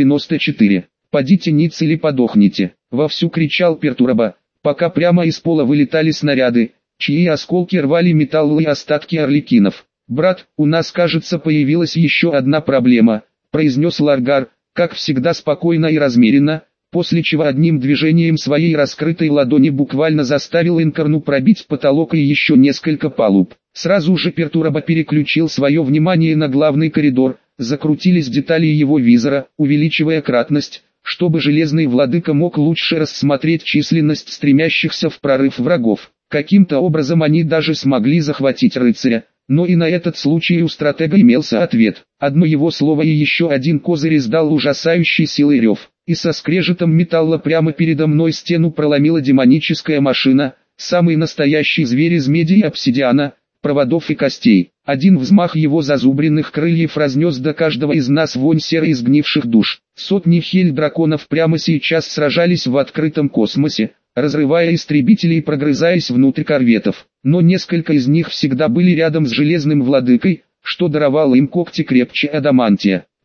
194. «Падите ниц или подохните», — вовсю кричал Пертураба, пока прямо из пола вылетали снаряды, чьи осколки рвали металл и остатки орликинов. «Брат, у нас, кажется, появилась еще одна проблема», — произнес Ларгар, как всегда спокойно и размеренно, после чего одним движением своей раскрытой ладони буквально заставил Инкарну пробить потолок и еще несколько палуб. Сразу же Пертураба переключил свое внимание на главный коридор, закрутились детали его визора, увеличивая кратность, чтобы Железный Владыка мог лучше рассмотреть численность стремящихся в прорыв врагов. Каким-то образом они даже смогли захватить рыцаря, но и на этот случай у стратега имелся ответ. Одно его слово и еще один козырь издал ужасающий силой рев, и со скрежетом металла прямо передо мной стену проломила демоническая машина, самый настоящий зверь из меди и обсидиана, проводов и костей. Один взмах его зазубренных крыльев разнес до каждого из нас вонь серой изгнивших душ. Сотни хель-драконов прямо сейчас сражались в открытом космосе, разрывая истребители и прогрызаясь внутрь корветов. Но несколько из них всегда были рядом с Железным Владыкой, что даровало им когти крепче адамантия.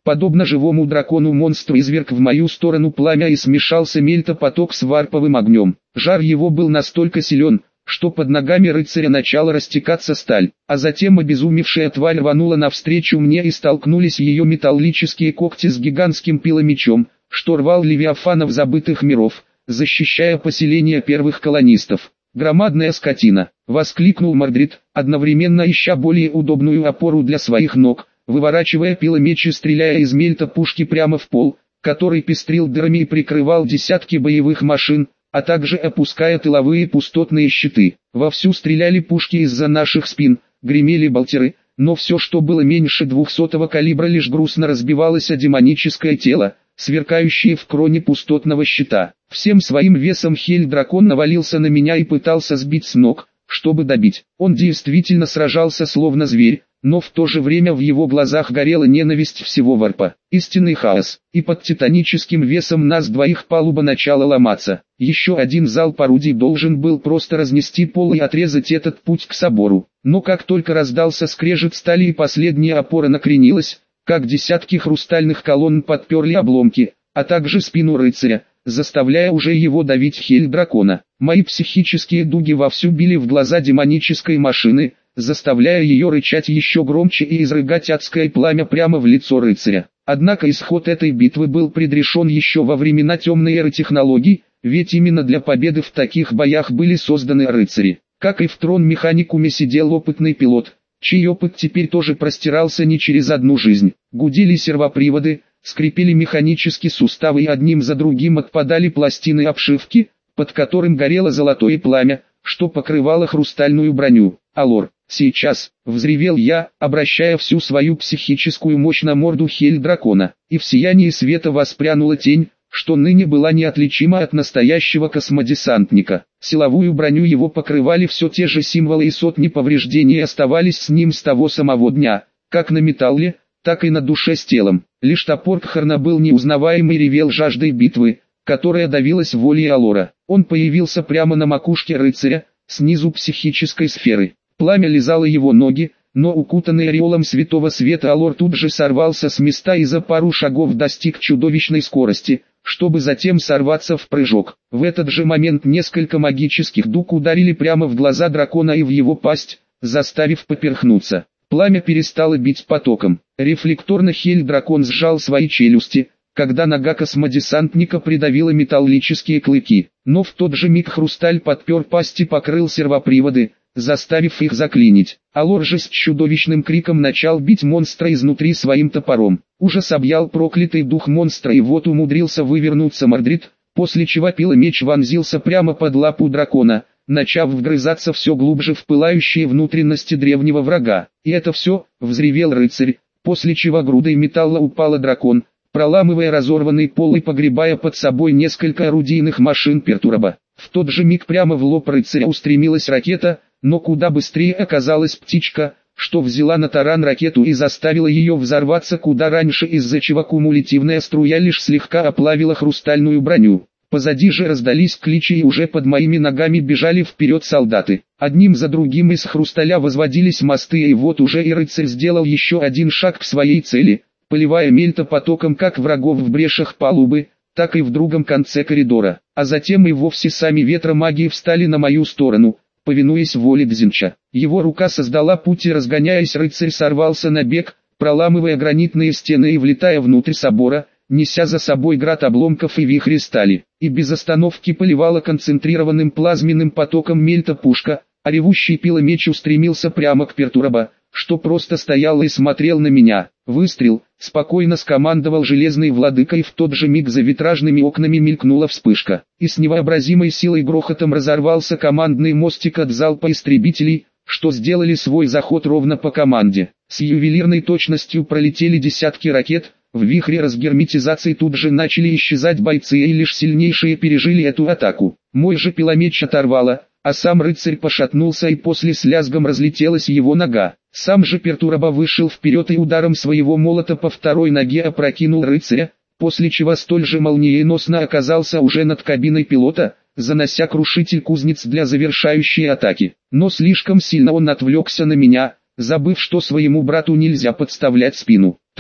Подобно живому дракону монстр изверг в мою сторону пламя и смешался мельтопоток с варповым огнем. Жар его был настолько силен, что под ногами рыцаря начала растекаться сталь, а затем обезумевшая тварь рванула навстречу мне и столкнулись ее металлические когти с гигантским пиломечом, что рвал левиафанов забытых миров, защищая поселение первых колонистов. «Громадная скотина!» — воскликнул Мордрид, одновременно ища более удобную опору для своих ног, выворачивая пиломеч и стреляя из мельта пушки прямо в пол, который пестрил дырами и прикрывал десятки боевых машин, а также опуская тыловые пустотные щиты. Вовсю стреляли пушки из-за наших спин, гремели болтеры, но все, что было меньше 200-го калибра, лишь грустно разбивалось о демоническое тело, сверкающее в кроне пустотного щита. Всем своим весом Хель-дракон навалился на меня и пытался сбить с ног, чтобы добить. Он действительно сражался словно зверь, но в то же время в его глазах горела ненависть всего варпа. Истинный хаос. И под титаническим весом нас двоих палуба начала ломаться. Еще один залп орудий должен был просто разнести пол и отрезать этот путь к собору. Но как только раздался скрежет стали и последняя опора накренилась, как десятки хрустальных колонн подперли обломки, а также спину рыцаря, заставляя уже его давить Хель-дракона. Мои психические дуги вовсю били в глаза демонической машины, заставляя ее рычать еще громче и изрыгать адское пламя прямо в лицо рыцаря. Однако исход этой битвы был предрешен еще во времена темной эры технологий, ведь именно для победы в таких боях были созданы рыцари. Как и в трон-механикуме сидел опытный пилот, чей опыт теперь тоже простирался не через одну жизнь. Гудели сервоприводы, скрипели механические суставы и одним за другим отпадали пластины обшивки, под которым горело золотое пламя, что покрывало хрустальную броню. «Алор, сейчас!» — взревел я, обращая всю свою психическую мощь на морду Хель-дракона, и в сиянии света воспрянула тень, что ныне была неотличима от настоящего космодесантника. Силовую броню его покрывали все те же символы, и сотни повреждений оставались с ним с того самого дня, как на металле, так и на душе с телом. Лишь топор Кхарна был неузнаваем и ревел жаждой битвы, которая давилась волей Алора. Он появился прямо на макушке рыцаря, снизу психической сферы. Пламя лизало его ноги, но укутанный ореолом святого света Алор тут же сорвался с места и за пару шагов достиг чудовищной скорости, чтобы затем сорваться в прыжок. В этот же момент несколько магических дуг ударили прямо в глаза дракона и в его пасть, заставив поперхнуться. Пламя перестало бить потоком. Рефлекторно Хель-дракон сжал свои челюсти, когда нога космодесантника придавила металлические клыки. Но в тот же миг хрусталь подпер пасть и покрыл сервоприводы, заставив их заклинить. Алор же с чудовищным криком начал бить монстра изнутри своим топором. Ужас объял проклятый дух монстра, и вот умудрился вывернуться Мордрид, после чего пиломеч вонзился прямо под лапу дракона, начав вгрызаться все глубже в пылающие внутренности древнего врага. «И это все!» — взревел рыцарь, после чего грудой металла упала дракон, проламывая разорванный пол и погребая под собой несколько орудийных машин Пертураба. В тот же миг прямо в лоб рыцаря устремилась ракета, но куда быстрее оказалась птичка, что взяла на таран ракету и заставила ее взорваться куда раньше, из-за чего кумулятивная струя лишь слегка оплавила хрустальную броню. Позади же раздались кличи, и уже под моими ногами бежали вперед солдаты. Одним за другим из хрусталя возводились мосты, и вот уже и рыцарь сделал еще один шаг к своей цели, поливая мельта потоком как врагов в брешах палубы, так и в другом конце коридора. А затем и вовсе сами ветромаги встали на мою сторону, повинуясь воле Дзинча. Его рука создала путь, и разгоняясь рыцарь сорвался на бег, проламывая гранитные стены и влетая внутрь собора, неся за собой град обломков и вихри стали, и без остановки поливала концентрированным плазменным потоком мельта пушка, а ревущий пиломеч устремился прямо к Пертураба, что просто стоял и смотрел на меня. «Выстрел!» — спокойно скомандовал железный владыка, и в тот же миг за витражными окнами мелькнула вспышка, и с невообразимой силой грохотом разорвался командный мостик от залпа истребителей, что сделали свой заход ровно по команде. С ювелирной точностью пролетели десятки ракет, в вихре разгерметизации тут же начали исчезать бойцы, и лишь сильнейшие пережили эту атаку. Мой же пиломеч оторвало, а сам рыцарь пошатнулся, и после с лязгом разлетелась его нога. Сам же Пертураба вышел вперед и ударом своего молота по второй ноге опрокинул рыцаря, после чего столь же молниеносно оказался уже над кабиной пилота, занося крушитель кузнец для завершающей атаки. Но слишком сильно он отвлекся на меня, забыв, что своему брату нельзя подставлять спину. Трус.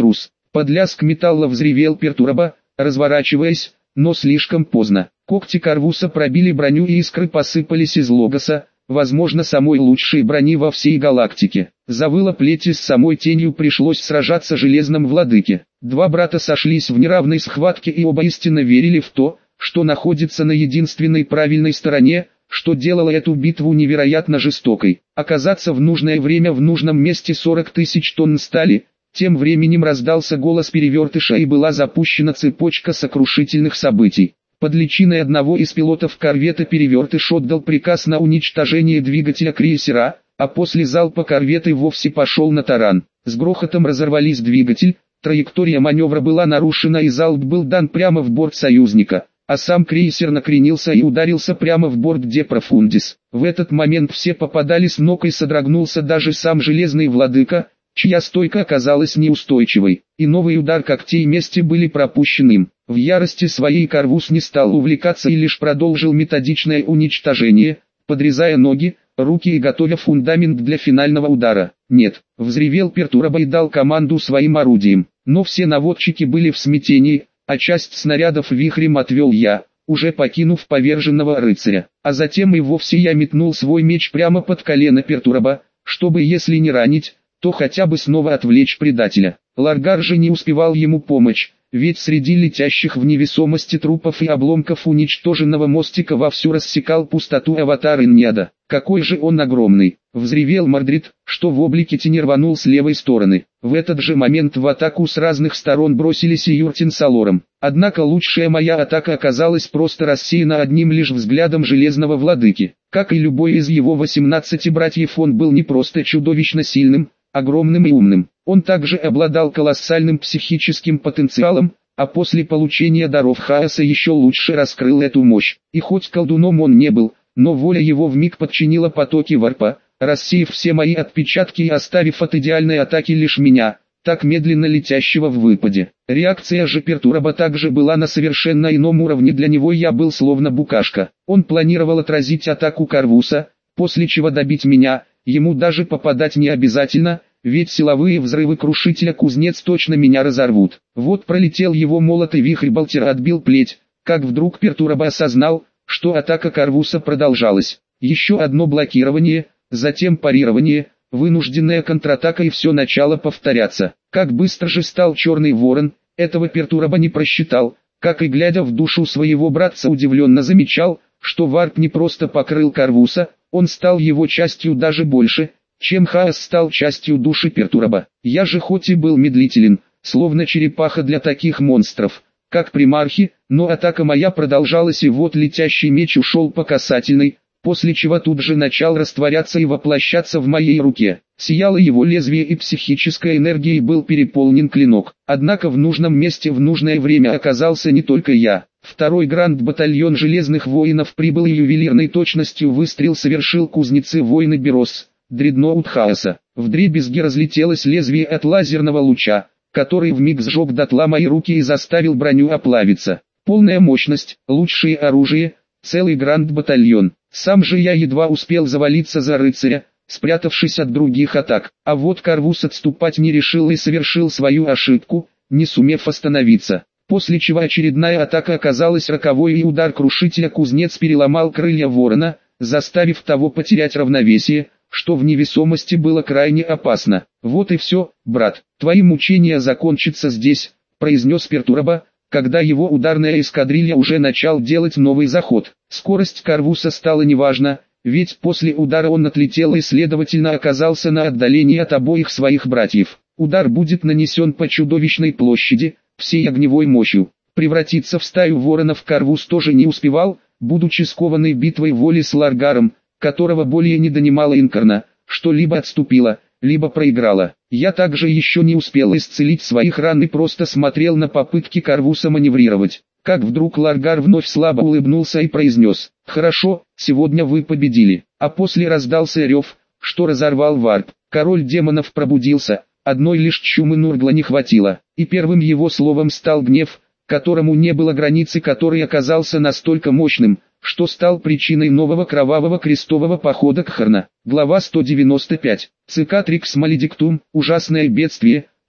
Под лязг металла взревел Пертурба, разворачиваясь, но слишком поздно. Когти Карвуса пробили броню и искры посыпались из Логоса, возможно самой лучшей брони во всей галактике. Завыла плеть, и с самой тенью пришлось сражаться железным владыке. Два брата сошлись в неравной схватке и оба истинно верили в то, что находится на единственной правильной стороне, что делало эту битву невероятно жестокой. Оказаться в нужное время в нужном месте 40 тысяч тонн стали. Тем временем раздался голос Перевертыша и была запущена цепочка сокрушительных событий. Под личиной одного из пилотов корвета Перевертыш отдал приказ на уничтожение двигателя крейсера, а после залпа корвет и вовсе пошел на таран. С грохотом разорвались двигатель, траектория маневра была нарушена и залп был дан прямо в борт союзника, а сам крейсер накренился и ударился прямо в борт де Профундис. В этот момент все попадали с ног и содрогнулся даже сам Железный Владыка, чья стойка оказалась неустойчивой, и новый удар когтей мести были пропущены им. В ярости своей Карвус не стал увлекаться и лишь продолжил методичное уничтожение, подрезая ноги, руки и готовя фундамент для финального удара. «Нет», — взревел Пертурба и дал команду своим орудиям, но все наводчики были в смятении, а часть снарядов вихрем отвел я, уже покинув поверженного рыцаря. А затем и вовсе я метнул свой меч прямо под колено Пертурба, чтобы если не ранить, то хотя бы снова отвлечь предателя. Ларгар же не успевал ему помочь, ведь среди летящих в невесомости трупов и обломков уничтоженного мостика вовсю рассекал пустоту аватар Иньяда. «Какой же он огромный!» — взревел Мордрид, что в облике тени рванул с левой стороны. В этот же момент в атаку с разных сторон бросились и Юртин с Алором. Однако лучшая моя атака оказалась просто рассеяна одним лишь взглядом Железного Владыки. Как и любой из его 18 братьев, он был не просто чудовищно сильным, огромным и умным. Он также обладал колоссальным психическим потенциалом, а после получения даров хаоса еще лучше раскрыл эту мощь. И хоть колдуном он не был, но воля его вмиг подчинила потоки варпа, рассеяв все мои отпечатки и оставив от идеальной атаки лишь меня, так медленно летящего в выпаде. Реакция же Пертурба также была на совершенно ином уровне, для него я был словно букашка. Он планировал отразить атаку Карвуса, после чего добить меня, ему даже попадать не обязательно, ведь силовые взрывы крушителя кузнец точно меня разорвут. Вот пролетел его молот и вихрь Балтера отбил плеть, как вдруг Пертурба осознал, что атака Карвуса продолжалась. Еще одно блокирование, затем парирование, вынужденная контратака и все начало повторяться. Как быстро же стал Черный Ворон, этого Пертурба не просчитал, как и глядя в душу своего братца удивленно замечал, что варп не просто покрыл Карвуса, он стал его частью даже больше, чем хаос стал частью души Пертурба. Я же хоть и был медлителен, словно черепаха для таких монстров, как примархи, но атака моя продолжалась, и вот летящий меч ушел по касательной, после чего тут же начал растворяться и воплощаться в моей руке. Сияло его лезвие и психической энергией был переполнен клинок. Однако в нужном месте в нужное время оказался не только я. Второй гранд-батальон Железных Воинов прибыл и ювелирной точностью выстрел совершил кузнецы воины Берос, дредноут хаоса. Вдребезги разлетелось лезвие от лазерного луча, который вмиг сжег дотла мои руки и заставил броню оплавиться. Полная мощность, лучшее оружие, целый гранд-батальон. Сам же я едва успел завалиться за рыцаря, спрятавшись от других атак. А вот Карвус отступать не решил и совершил свою ошибку, не сумев остановиться. После чего очередная атака оказалась роковой, и удар крушителя кузнец переломал крылья ворона, заставив того потерять равновесие, что в невесомости было крайне опасно. «Вот и все, брат, твои мучения закончатся здесь», — произнес Пертурба, когда его ударная эскадрилья уже начал делать новый заход. Скорость Карвуса стала неважна, ведь после удара он отлетел и следовательно оказался на отдалении от обоих своих братьев. Удар будет нанесен по чудовищной площади, всей огневой мощью. Превратиться в стаю воронов Карвус тоже не успевал, будучи скованной битвой воли с Ларгаром, которого более не донимала Инкарна, что либо отступила, либо проиграла. Я также еще не успел исцелить своих ран и просто смотрел на попытки Карвуса маневрировать. Как вдруг Ларгар вновь слабо улыбнулся и произнес: «Хорошо, сегодня вы победили». А после раздался рев, что разорвал варп. Король демонов пробудился, одной лишь чумы Нургла не хватило, и первым его словом стал гнев, которому не было границы, который оказался настолько мощным, что стал причиной нового кровавого крестового похода Кхарна. Глава 195. Цикатрикс Маледиктум, ужасное бедствие,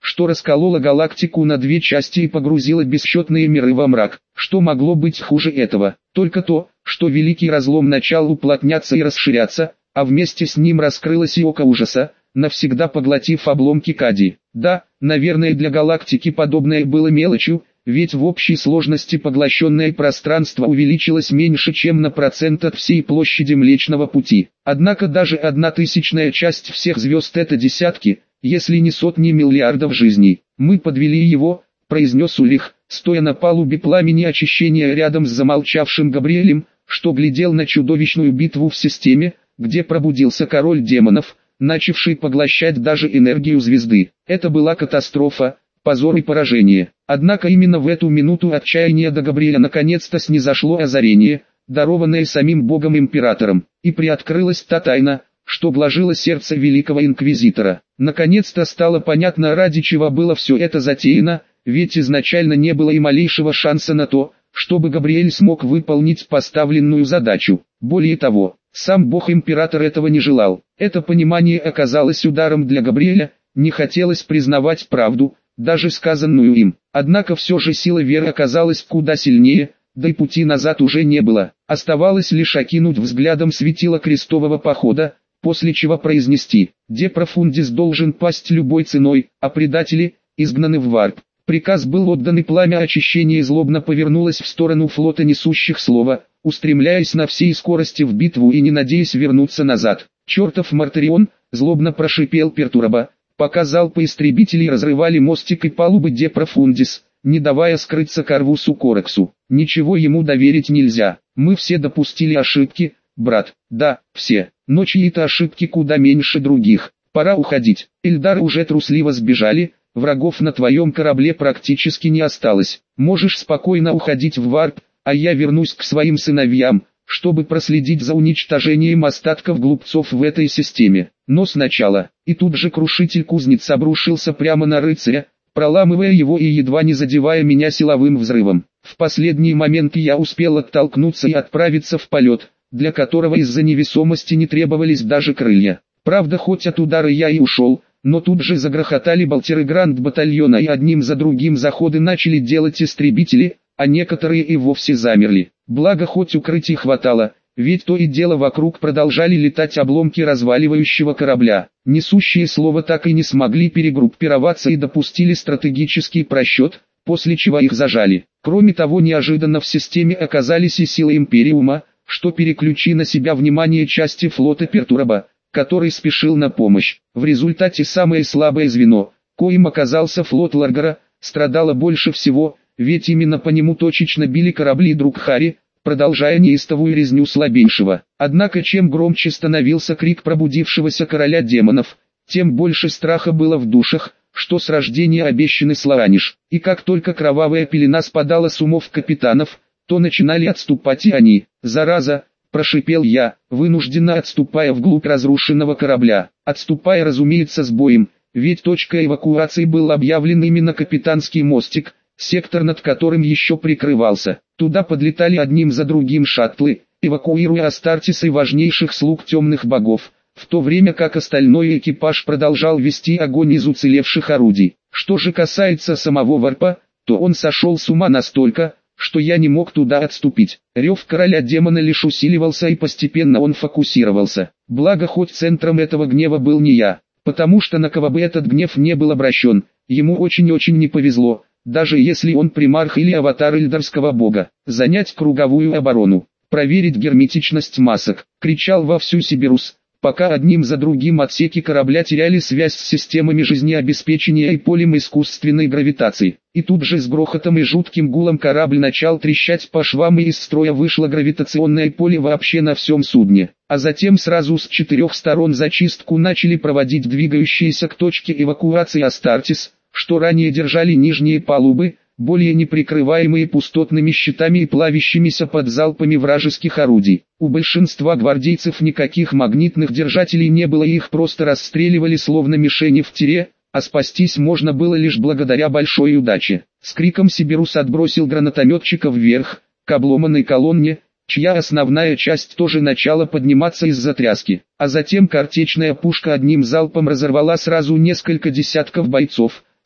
что раскололо галактику на две части и погрузило бесчетные миры во мрак. Что могло быть хуже этого? Только то, что Великий Разлом начал уплотняться и расширяться, а вместе с ним раскрылось и Око Ужаса, навсегда поглотив обломки Кади. Да, наверное, для галактики подобное было мелочью, ведь в общей сложности поглощенное пространство увеличилось меньше чем на процент от всей площади Млечного Пути. Однако даже 1/1000 часть всех звезд — это десятки, если не сотни миллиардов жизней. «Мы подвели его», — произнес Ульрих, стоя на палубе пламени очищения рядом с замолчавшим Габриэлем, что глядел на чудовищную битву в системе, где пробудился король демонов, начавший поглощать даже энергию звезды. Это была катастрофа, позор и поражение. Однако именно в эту минуту отчаяния до Габриэля наконец-то снизошло озарение, дарованное самим Богом-Императором, и приоткрылась та тайна, что блажило сердце великого инквизитора. Наконец-то стало понятно, ради чего было все это затеяно, ведь изначально не было и малейшего шанса на то, чтобы Габриэль смог выполнить поставленную задачу. Более того, сам Бог-Император этого не желал. Это понимание оказалось ударом для Габриэля, не хотелось признавать правду, даже сказанную им. Однако все же сила веры оказалась куда сильнее, да и пути назад уже не было. Оставалось лишь окинуть взглядом светило крестового похода, после чего произнести: «Де профундис должен пасть любой ценой, а предатели изгнаны в варп». Приказ был отдан, и пламя очищения злобно повернулось в сторону флота несущих слова, устремляясь на всей скорости в битву и не надеясь вернуться назад. «Чертов Мартарион!» — злобно прошипел Пертурба, пока залпы истребителей разрывали мостик и палубы Де профундис, не давая скрыться Карвусу Корексу. Ничего ему доверить нельзя. Мы все допустили ошибки, брат. Да, все. Но чьи-то ошибки куда меньше других. Пора уходить. Эльдары уже трусливо сбежали, врагов на твоем корабле практически не осталось. Можешь спокойно уходить в варп, а я вернусь к своим сыновьям, чтобы проследить за уничтожением остатков глупцов в этой системе. Но сначала, и тут же крушитель кузнец обрушился прямо на рыцаря, проламывая его и едва не задевая меня силовым взрывом. В последний момент я успел оттолкнуться и отправиться в полет, для которого из-за невесомости не требовались даже крылья. Правда, хоть от удара я и ушел, но тут же загрохотали болтеры Гранд-батальона, и одним за другим заходы начали делать истребители, а некоторые и вовсе замерли. Благо хоть укрытий хватало, ведь то и дело вокруг продолжали летать обломки разваливающего корабля. Несущие слова так и не смогли перегруппироваться и допустили стратегический просчет, после чего их зажали. Кроме того, неожиданно в системе оказались и силы Империума, что переключи на себя внимание части флота Пертурба, который спешил на помощь. В результате самое слабое звено, коим оказался флот Ларгара, страдало больше всего, ведь именно по нему точечно били корабли Друкхари, продолжая неистовую резню слабейшего. Однако чем громче становился крик пробудившегося короля демонов, тем больше страха было в душах, что с рождения обещанный Слааниш. И как только кровавая пелена спадала с умов капитанов, то начинали отступать и они. «Зараза!» — прошипел я, вынужденно отступая вглубь разрушенного корабля. Отступая, разумеется, с боем, ведь точкой эвакуации был объявлен именно капитанский мостик, сектор над которым еще прикрывался. Туда подлетали одним за другим шаттлы, эвакуируя Астартес и важнейших слуг темных богов, в то время как остальной экипаж продолжал вести огонь из уцелевших орудий. Что же касается самого варпа, то он сошел с ума настолько, что я не мог туда отступить. Рев короля демона лишь усиливался, и постепенно он фокусировался. Благо хоть центром этого гнева был не я, потому что на кого бы этот гнев не был обращен, ему очень-очень не повезло, даже если он примарх или аватар эльдарского бога. Занять круговую оборону, проверить герметичность масок, кричал вовсю Сибирус, пока одним за другим отсеки корабля теряли связь с системами жизнеобеспечения и полем искусственной гравитации. И тут же с грохотом и жутким гулом корабль начал трещать по швам, и из строя вышло гравитационное поле вообще на всем судне. А затем сразу с 4 сторон зачистку начали проводить двигающиеся к точке эвакуации Астартес, что ранее держали нижние палубы, более не прикрываемые пустотными щитами и плавящимися под залпами вражеских орудий. У большинства гвардейцев никаких магнитных держателей не было, и их просто расстреливали словно мишени в тире, а спастись можно было лишь благодаря большой удаче. С криком Сибирус отбросил гранатометчика вверх, к обломанной колонне, чья основная часть тоже начала подниматься из-за тряски. А затем картечная пушка одним залпом разорвала сразу несколько десятков бойцов,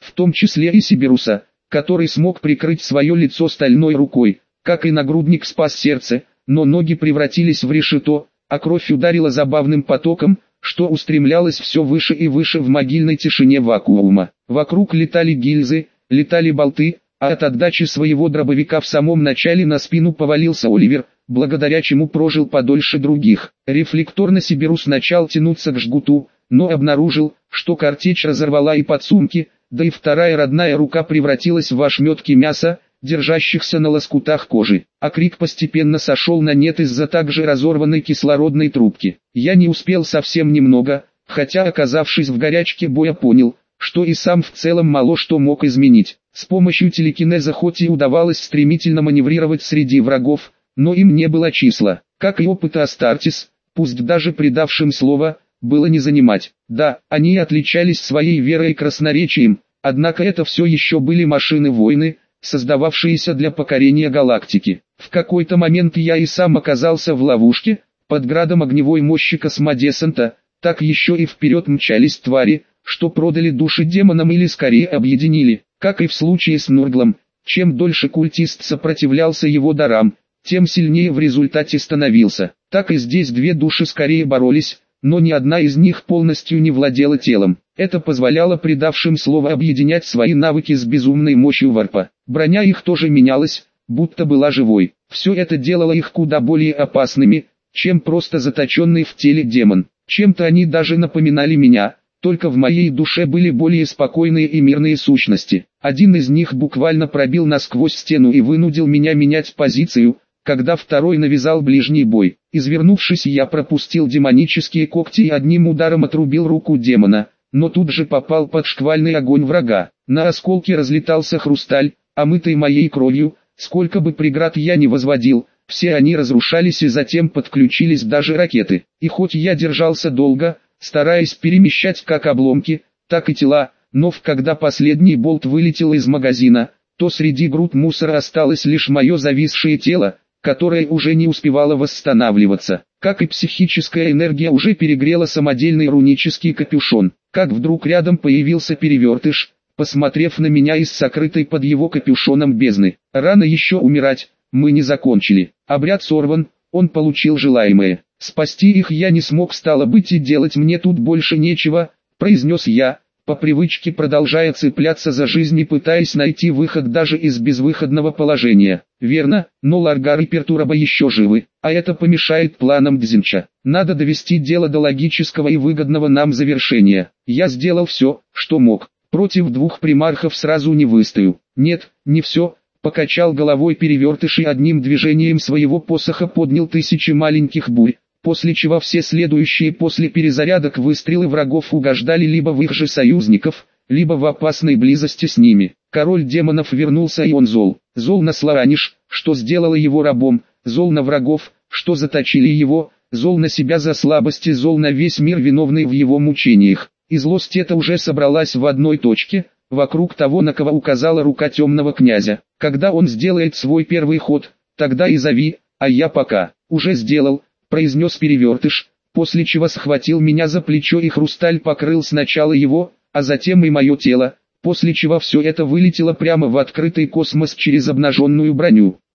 в том числе и Сибируса, который смог прикрыть свое лицо стальной рукой, как и нагрудник спас сердце, но ноги превратились в решето, а кровь ударила забавным потоком, что устремлялось все выше и выше в могильной тишине вакуума. Вокруг летали гильзы, летали болты, а от отдачи своего дробовика в самом начале на спину повалился Оливер, благодаря чему прожил подольше других. Рефлекторно Сибирус начал тянуться к жгуту, но обнаружил, что картечь разорвала и подсумки, да и вторая родная рука превратилась в ошметки мяса, держащихся на лоскутах кожи, а крик постепенно сошел на нет из-за также разорванной кислородной трубки. Я не успел совсем немного, хотя оказавшись в горячке боя понял, что и сам в целом мало что мог изменить. С помощью телекинеза хоть и удавалось стремительно маневрировать среди врагов, но им не было числа, как и опыта Астартес, пусть даже предавшим слово, было не занимать. Да, они отличались своей верой и красноречием, однако это все еще были машины-войны, создававшиеся для покорения галактики. В какой-то момент я и сам оказался в ловушке, под градом огневой мощи космодесанта, так еще и вперед мчались твари, что продали души демонам или скорее объединили, как и в случае с Нурглом. Чем дольше культист сопротивлялся его дарам, тем сильнее в результате становился. Так и здесь две души скорее боролись, но ни одна из них полностью не владела телом. Это позволяло предавшим слово объединять свои навыки с безумной мощью варпа. Броня их тоже менялась, будто была живой. Все это делало их куда более опасными, чем просто заточенный в теле демон. Чем-то они даже напоминали меня, только в моей душе были более спокойные и мирные сущности. Один из них буквально пробил насквозь стену и вынудил меня менять позицию, когда второй навязал ближний бой. Извернувшись, я пропустил демонические когти и одним ударом отрубил руку демона, но тут же попал под шквальный огонь врага. На осколки разлетался хрусталь, омытый моей кровью, сколько бы преград я ни возводил, все они разрушались и затем подключились даже ракеты. И хоть я держался долго, стараясь перемещать как обломки, так и тела, но когда последний болт вылетел из магазина, то среди груд мусора осталось лишь мое зависшее тело, которое уже не успевало восстанавливаться. Как и психическая энергия уже перегрела самодельный рунический капюшон. Как вдруг рядом появился перевертыш, посмотрев на меня из сокрытой под его капюшоном бездны. Рано еще умирать, мы не закончили. Обряд сорван, он получил желаемое. Спасти их я не смог, стало быть, и делать мне тут больше нечего, произнес я, по привычке продолжая цепляться за жизнь и пытаясь найти выход даже из безвыходного положения. Верно, но Ларгар и Пертураба еще живы, а это помешает планам Дзинча. Надо довести дело до логического и выгодного нам завершения. Я сделал все, что мог. Против двух примархов сразу не выстою. Нет, не все. Покачал головой перевертыш и одним движением своего посоха поднял тысячи маленьких бурь, после чего все следующие после перезарядок выстрелы врагов угождали либо в их же союзников, либо в опасной близости с ними. Король демонов вернулся, и он зол. Зол на Слараниш, что сделало его рабом, зол на врагов, что заточили его, зол на себя за слабости, зол на весь мир, виновный в его мучениях. И злость эта уже собралась в одной точке, вокруг того, на кого указала рука темного князя. Когда он сделает свой первый ход, тогда и зови, а я пока уже сделал, произнес перевертыш, после чего схватил меня за плечо, и хрусталь покрыл сначала его, а затем и мое тело, после чего все это вылетело прямо в открытый космос через обнаженную броню.